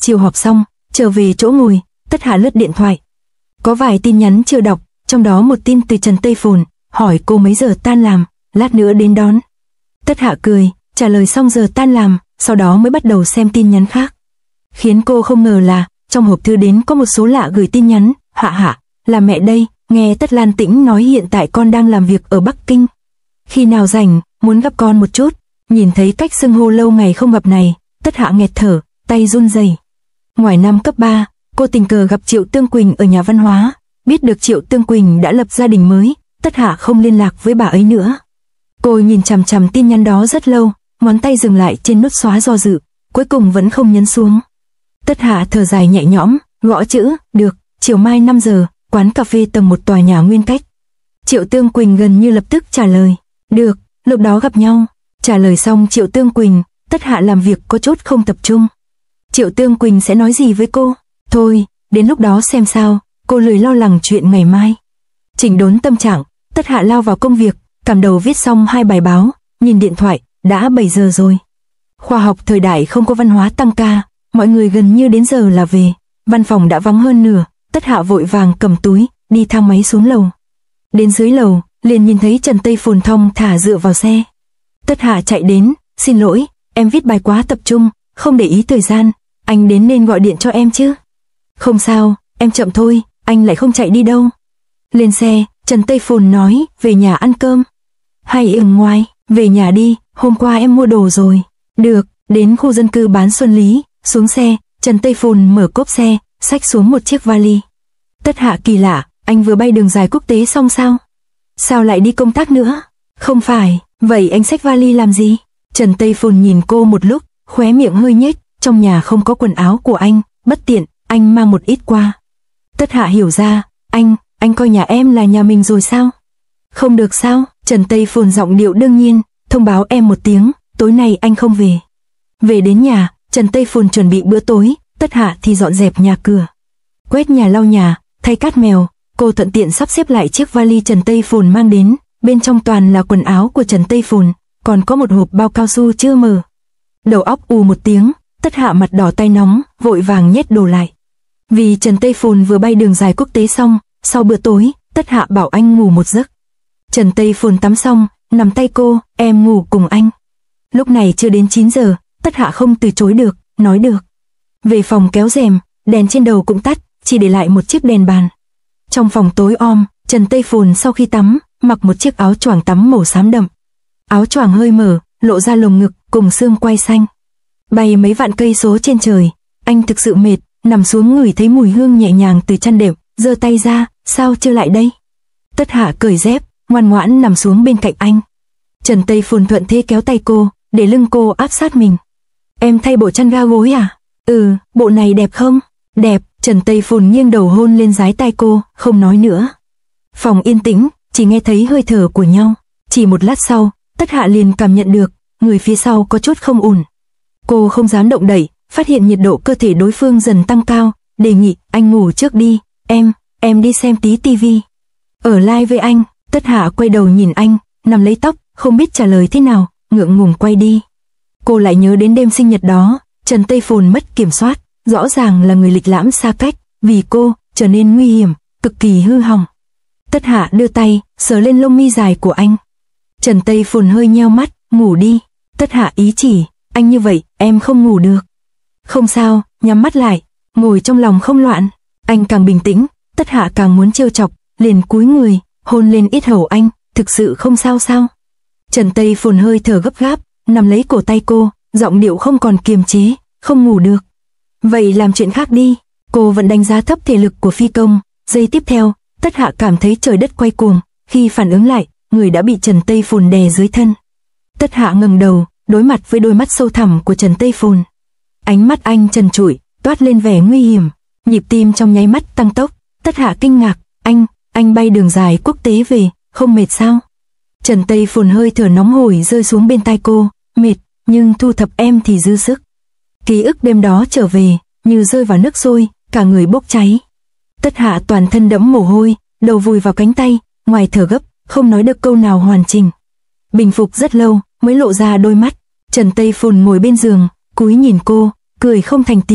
chiều họp xong, trở về chỗ ngồi, Tất Hạ lướt điện thoại. Có vài tin nhắn chưa đọc, trong đó một tin từ Trần Tây Phồn, hỏi cô mấy giờ tan làm, lát nữa đến đón. Tất Hạ cười, trả lời xong giờ tan làm, sau đó mới bắt đầu xem tin nhắn khác. Khiến cô không ngờ là, trong hộp thư đến có một số lạ gửi tin nhắn, Hạ Hạ, là mẹ đây, nghe Tất Lan Tĩnh nói hiện tại con đang làm việc ở Bắc Kinh. Khi nào rảnh, muốn gặp con một chút. Nhìn thấy cách xưng hô lâu ngày không gặp này, Tất Hạ nghẹt thở, tay run rẩy. Ngoài năm cấp ba, cô tình cờ gặp Triệu Tương Quỳnh ở nhà văn hóa, biết được Triệu Tương Quỳnh đã lập gia đình mới, Tất Hạ không liên lạc với bà ấy nữa. Cô nhìn chằm chằm tin nhắn đó rất lâu, ngón tay dừng lại trên nút xóa do dự, cuối cùng vẫn không nhấn xuống. Tất Hạ thở dài nhẹ nhõm, gõ chữ, được, chiều mai năm giờ, quán cà phê tầng một tòa nhà Nguyên Cách. Triệu Tương Quỳnh gần như lập tức trả lời, được, lúc đó gặp nhau. Trả lời xong Triệu Tương Quỳnh, Tất Hạ làm việc có chút không tập trung. Triệu Tương Quỳnh sẽ nói gì với cô? Thôi, đến lúc đó xem sao, cô lười lo lắng chuyện ngày mai. Chỉnh đốn tâm trạng, Tất Hạ lao vào công việc, cảm đầu viết xong hai bài báo, nhìn điện thoại, đã bảy giờ rồi. Khoa học thời đại không có văn hóa tăng ca, mọi người gần như đến giờ là về, văn phòng đã vắng hơn nửa, Tất Hạ vội vàng cầm túi, đi thang máy xuống lầu. Đến dưới lầu, liền nhìn thấy Trần Tây Phồn thong thả dựa vào xe. Tất Hạ chạy đến, xin lỗi, em viết bài quá tập trung, không để ý thời gian, anh đến nên gọi điện cho em chứ. Không sao, em chậm thôi, anh lại không chạy đi đâu. Lên xe, Trần Tây Phồn nói, về nhà ăn cơm. Hay ở ngoài, về nhà đi, hôm qua em mua đồ rồi. Được, đến khu dân cư bán Xuân Lý, xuống xe, Trần Tây Phồn mở cốp xe, xách xuống một chiếc vali. Tất Hạ kỳ lạ, anh vừa bay đường dài quốc tế xong sao? Sao lại đi công tác nữa? Không phải, vậy anh xách vali làm gì? Trần Tây Phồn nhìn cô một lúc, khóe miệng hơi nhếch, trong nhà không có quần áo của anh, bất tiện, anh mang một ít qua. Tất Hạ hiểu ra, anh, anh coi nhà em là nhà mình rồi sao? Không được sao? Trần Tây Phồn giọng điệu đương nhiên, thông báo em một tiếng, tối nay anh không về. Về đến nhà, Trần Tây Phồn chuẩn bị bữa tối, Tất Hạ thì dọn dẹp nhà cửa. Quét nhà lau nhà, thay cát mèo, cô thuận tiện sắp xếp lại chiếc vali Trần Tây Phồn mang đến, bên trong toàn là quần áo của Trần Tây Phồn, còn có một hộp bao cao su chưa mở. Đầu óc ù một tiếng, Tất Hạ mặt đỏ tay nóng, vội vàng nhét đồ lại. Vì Trần Tây Phồn vừa bay đường dài quốc tế xong, sau bữa tối, Tất Hạ bảo anh ngủ một giấc. Trần Tây Phồn tắm xong, nằm tay cô, em ngủ cùng anh. Lúc này chưa đến chín giờ, Tất Hạ không từ chối được, nói được. Về phòng kéo rèm, đèn trên đầu cũng tắt, chỉ để lại một chiếc đèn bàn. Trong phòng tối om, Trần Tây Phồn sau khi tắm, mặc một chiếc áo choàng tắm màu xám đậm. Áo choàng hơi mở, lộ ra lồng ngực cùng xương quai xanh. Bay mấy vạn cây số trên trời, anh thực sự mệt, nằm xuống ngửi thấy mùi hương nhẹ nhàng từ chăn đệm, giơ tay ra, sao chưa lại đây? Tất Hạ cởi dép, ngoan ngoãn nằm xuống bên cạnh anh. Trần Tây Phồn thuận thế kéo tay cô, để lưng cô áp sát mình. Em thay bộ chăn ga gối à? Ừ, bộ này đẹp không? Đẹp. Trần Tây Phồn nghiêng đầu hôn lên dái tai cô, không nói nữa. Phòng yên tĩnh, chỉ nghe thấy hơi thở của nhau. Chỉ một lát sau, Tất Hạ liền cảm nhận được, người phía sau có chút không ổn. Cô không dám động đậy, phát hiện nhiệt độ cơ thể đối phương dần tăng cao, đề nghị, anh ngủ trước đi, em, em đi xem tí tivi. Ở lai với anh. Tất Hạ quay đầu nhìn anh, nằm lấy tóc, không biết trả lời thế nào, ngượng ngùng quay đi. Cô lại nhớ đến đêm sinh nhật đó, Trần Tây Phồn mất kiểm soát, rõ ràng là người lịch lãm xa cách, vì cô, trở nên nguy hiểm, cực kỳ hư hỏng. Tất Hạ đưa tay, sờ lên lông mi dài của anh. Trần Tây Phồn hơi nheo mắt, ngủ đi. Tất Hạ ý chỉ, anh như vậy, em không ngủ được. Không sao, nhắm mắt lại, ngồi trong lòng không loạn. Anh càng bình tĩnh, Tất Hạ càng muốn trêu chọc, liền cúi người, hôn lên yết hầu anh, thực sự không sao sao? Trần Tây Phồn hơi thở gấp gáp, nắm lấy cổ tay cô, giọng điệu không còn kiềm chế, không ngủ được. Vậy làm chuyện khác đi. Cô vẫn đánh giá thấp thể lực của phi công. Giây tiếp theo, Tất Hạ cảm thấy trời đất quay cuồng, khi phản ứng lại, người đã bị Trần Tây Phồn đè dưới thân. Tất Hạ ngẩng đầu, đối mặt với đôi mắt sâu thẳm của Trần Tây Phồn. Ánh mắt anh trần trụi, toát lên vẻ nguy hiểm, nhịp tim trong nháy mắt tăng tốc. Tất Hạ kinh ngạc, anh, anh bay đường dài quốc tế về, không mệt sao? Trần Tây Phồn hơi thở nóng hổi rơi xuống bên tai cô, mệt, nhưng thu thập em thì dư sức. Ký ức đêm đó trở về, như rơi vào nước sôi, cả người bốc cháy. Tất Hạ toàn thân đẫm mồ hôi, đầu vùi vào cánh tay, ngoài thở gấp, không nói được câu nào hoàn chỉnh. Bình phục rất lâu, mới lộ ra đôi mắt. Trần Tây Phồn ngồi bên giường, cúi nhìn cô, cười không thành tiếng,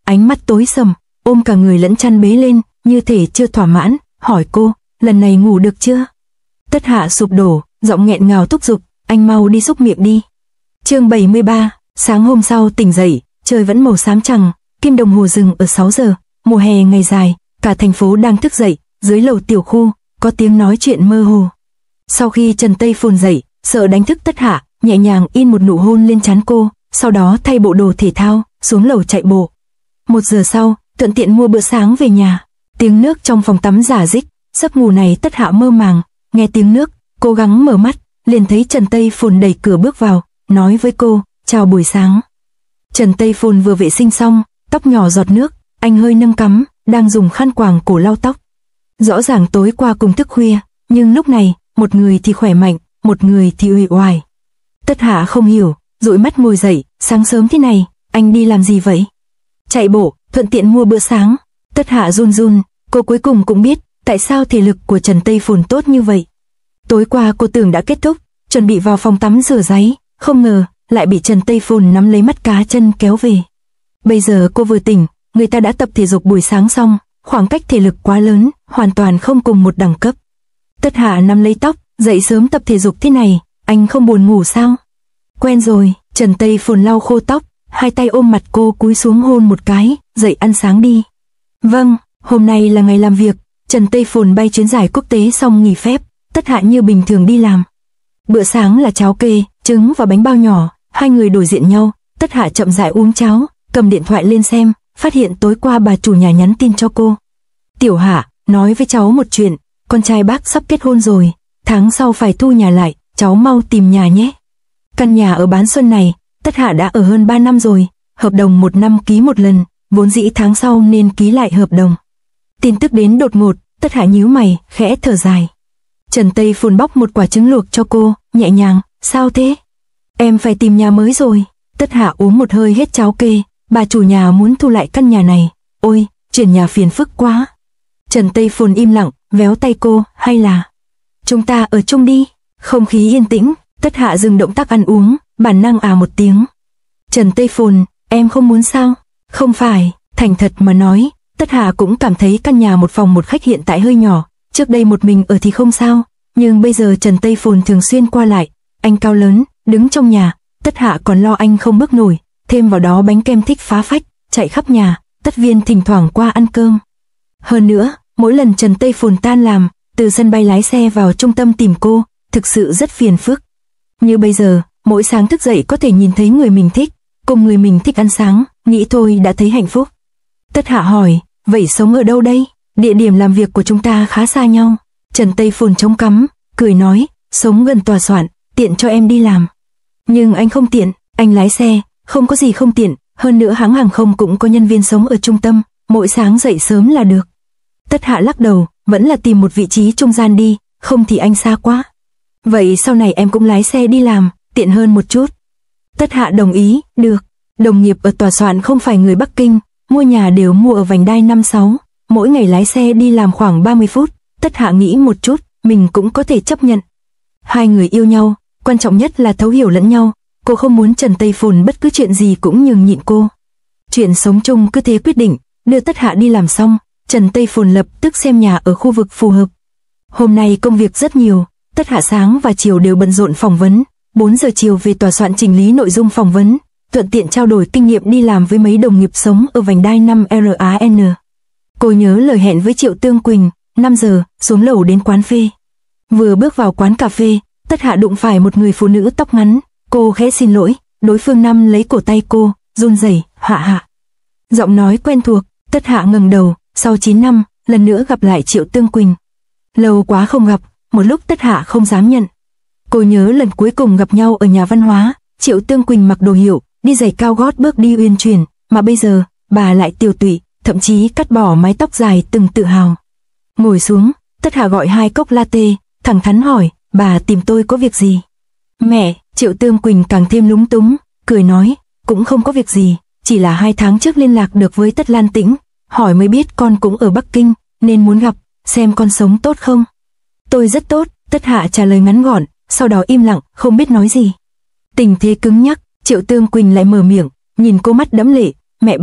ánh mắt tối sầm, ôm cả người lẫn chăn bế lên, như thể chưa thỏa mãn, hỏi cô, lần này ngủ được chưa? Tất Hạ sụp đổ, giọng nghẹn ngào thúc giục, anh mau đi xúc miệng đi. Chương bảy mươi ba, sáng hôm sau tỉnh dậy, trời vẫn màu xám trắng, kim đồng hồ dừng ở sáu giờ, mùa hè ngày dài, cả thành phố đang thức dậy, dưới lầu tiểu khu, có tiếng nói chuyện mơ hồ. Sau khi Trần Tây Phồn dậy, sợ đánh thức Tất Hạ, nhẹ nhàng in một nụ hôn lên trán cô, sau đó thay bộ đồ thể thao, xuống lầu chạy bộ. Một giờ sau, thuận tiện mua bữa sáng về nhà. Tiếng nước trong phòng tắm rả rích, giấc ngủ này Tất Hạ mơ màng, nghe tiếng nước, cố gắng mở mắt, liền thấy Trần Tây Phồn đẩy cửa bước vào, nói với cô, chào buổi sáng. Trần Tây Phồn vừa vệ sinh xong, tóc nhỏ giọt nước, anh hơi nâng cằm, đang dùng khăn quàng cổ lau tóc. Rõ ràng tối qua cùng thức khuya, nhưng lúc này, một người thì khỏe mạnh, một người thì uể oải. Tất Hạ không hiểu, dụi mắt ngồi dậy, sáng sớm thế này, anh đi làm gì vậy? Chạy bộ, thuận tiện mua bữa sáng. Tất Hạ run run, cô cuối cùng cũng biết, tại sao thể lực của Trần Tây Phồn tốt như vậy. Tối qua cô tưởng đã kết thúc, chuẩn bị vào phòng tắm rửa ráy, không ngờ, lại bị Trần Tây Phồn nắm lấy mắt cá chân kéo về. Bây giờ cô vừa tỉnh, người ta đã tập thể dục buổi sáng xong, khoảng cách thể lực quá lớn, hoàn toàn không cùng một đẳng cấp. Tất Hạ nắm lấy tóc, dậy sớm tập thể dục thế này, anh không buồn ngủ sao? Quen rồi, Trần Tây Phồn lau khô tóc, hai tay ôm mặt cô cúi xuống hôn một cái, dậy ăn sáng đi. Vâng, hôm nay là ngày làm việc, Trần Tây Phồn bay chuyến giải quốc tế xong nghỉ phép, Tất Hạ như bình thường đi làm. Bữa sáng là cháo kê, trứng và bánh bao nhỏ, hai người đối diện nhau, Tất Hạ chậm rãi uống cháo, cầm điện thoại lên xem, phát hiện tối qua bà chủ nhà nhắn tin cho cô. Tiểu Hạ, nói với cháu một chuyện, con trai bác sắp kết hôn rồi, tháng sau phải thu nhà lại, cháu mau tìm nhà nhé. Căn nhà ở Bán Xuân này, Tất Hạ đã ở hơn ba năm rồi, hợp đồng một năm ký một lần, vốn dĩ tháng sau nên ký lại hợp đồng. Tin tức đến đột ngột, Tất Hạ nhíu mày, khẽ thở dài. Trần Tây Phồn bóc một quả trứng luộc cho cô, nhẹ nhàng, sao thế? Em phải tìm nhà mới rồi. Tất Hạ uống một hơi hết cháo kê, bà chủ nhà muốn thu lại căn nhà này, ôi, chuyển nhà phiền phức quá. Trần Tây Phồn im lặng, véo tay cô, hay là chúng ta ở chung đi. Không khí yên tĩnh, Tất Hạ dừng động tác ăn uống, bản năng à một tiếng. Trần Tây Phồn, em không muốn sao? Không phải, thành thật mà nói, Tất Hạ cũng cảm thấy căn nhà một phòng một khách hiện tại hơi nhỏ, trước đây một mình ở thì không sao, nhưng bây giờ Trần Tây Phồn thường xuyên qua lại, anh cao lớn, đứng trong nhà, Tất Hạ còn lo anh không bước nổi, thêm vào đó bánh kem thích phá phách, chạy khắp nhà, Tất Viên thỉnh thoảng qua ăn cơm. Hơn nữa, mỗi lần Trần Tây Phồn tan làm, từ sân bay lái xe vào trung tâm tìm cô, thực sự rất phiền phức. Như bây giờ, mỗi sáng thức dậy có thể nhìn thấy người mình thích, cùng người mình thích ăn sáng, nghĩ thôi đã thấy hạnh phúc. Tất Hạ hỏi, vậy sống ở đâu đây? Địa điểm làm việc của chúng ta khá xa nhau. Trần Tây Phồn chống cằm, cười nói, sống gần tòa soạn, tiện cho em đi làm. Nhưng anh không tiện, anh lái xe, không có gì không tiện, hơn nữa hãng hàng không cũng có nhân viên sống ở trung tâm, mỗi sáng dậy sớm là được. Tất Hạ lắc đầu, vẫn là tìm một vị trí trung gian đi, không thì anh xa quá. Vậy sau này em cũng lái xe đi làm, tiện hơn một chút. Tất Hạ đồng ý, được. Đồng nghiệp ở tòa soạn không phải người Bắc Kinh, mua nhà đều mua ở vành đai năm sáu, mỗi ngày lái xe đi làm khoảng ba mươi phút, Tất Hạ nghĩ một chút, mình cũng có thể chấp nhận. Hai người yêu nhau, quan trọng nhất là thấu hiểu lẫn nhau, cô không muốn Trần Tây Phồn bất cứ chuyện gì cũng nhường nhịn cô. Chuyện sống chung cứ thế quyết định, đưa Tất Hạ đi làm xong, Trần Tây Phồn lập tức xem nhà ở khu vực phù hợp. Hôm nay công việc rất nhiều, Tất Hạ sáng và chiều đều bận rộn phỏng vấn, bốn giờ chiều về tòa soạn chỉnh lý nội dung phỏng vấn, thuận tiện trao đổi kinh nghiệm đi làm với mấy đồng nghiệp sống ở vành đai năm R A N. Cô nhớ lời hẹn với Triệu Tương Quỳnh, năm giờ, xuống lầu đến quán phê. Vừa bước vào quán cà phê, Tất Hạ đụng phải một người phụ nữ tóc ngắn, cô khẽ xin lỗi, đối phương nắm lấy cổ tay cô, run rẩy, Hạ Hạ. Giọng nói quen thuộc, Tất Hạ ngẩng đầu, sau chín năm, lần nữa gặp lại Triệu Tương Quỳnh. Lâu quá không gặp, một lúc Tất Hạ không dám nhận. Cô nhớ lần cuối cùng gặp nhau ở nhà văn hóa, Triệu Tương Quỳnh mặc đồ hiệu, đi giày cao gót bước đi uyển chuyển, mà bây giờ, bà lại tiều tụy, thậm chí cắt bỏ mái tóc dài từng tự hào. Ngồi xuống, Tất Hạ gọi hai cốc latte, thẳng thắn hỏi, bà tìm tôi có việc gì? Mẹ, Triệu Tương Quỳnh càng thêm lúng túng, cười nói, cũng không có việc gì, chỉ là hai tháng trước liên lạc được với Tất Lan Tĩnh, hỏi mới biết con cũng ở Bắc Kinh, nên muốn gặp, xem con sống tốt không? Tôi rất tốt, Tất Hạ trả lời ngắn gọn, sau đó im lặng, không biết nói gì. Tình thế cứng nhắc, Triệu Tương Quỳnh lại mở miệng, nhìn cô mắt đẫm lệ, mẹ biết,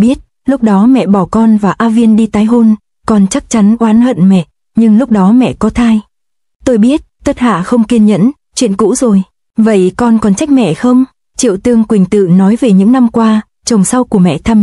Lúc đó mẹ bỏ con và A Viên đi tái hôn, con chắc chắn oán hận mẹ, nhưng lúc đó mẹ có thai. Tôi biết, Tất Hạ không kiên nhẫn, chuyện cũ rồi. Vậy con còn trách mẹ không? Triệu Tương Quỳnh tự nói về những năm qua, chồng sau của mẹ thăm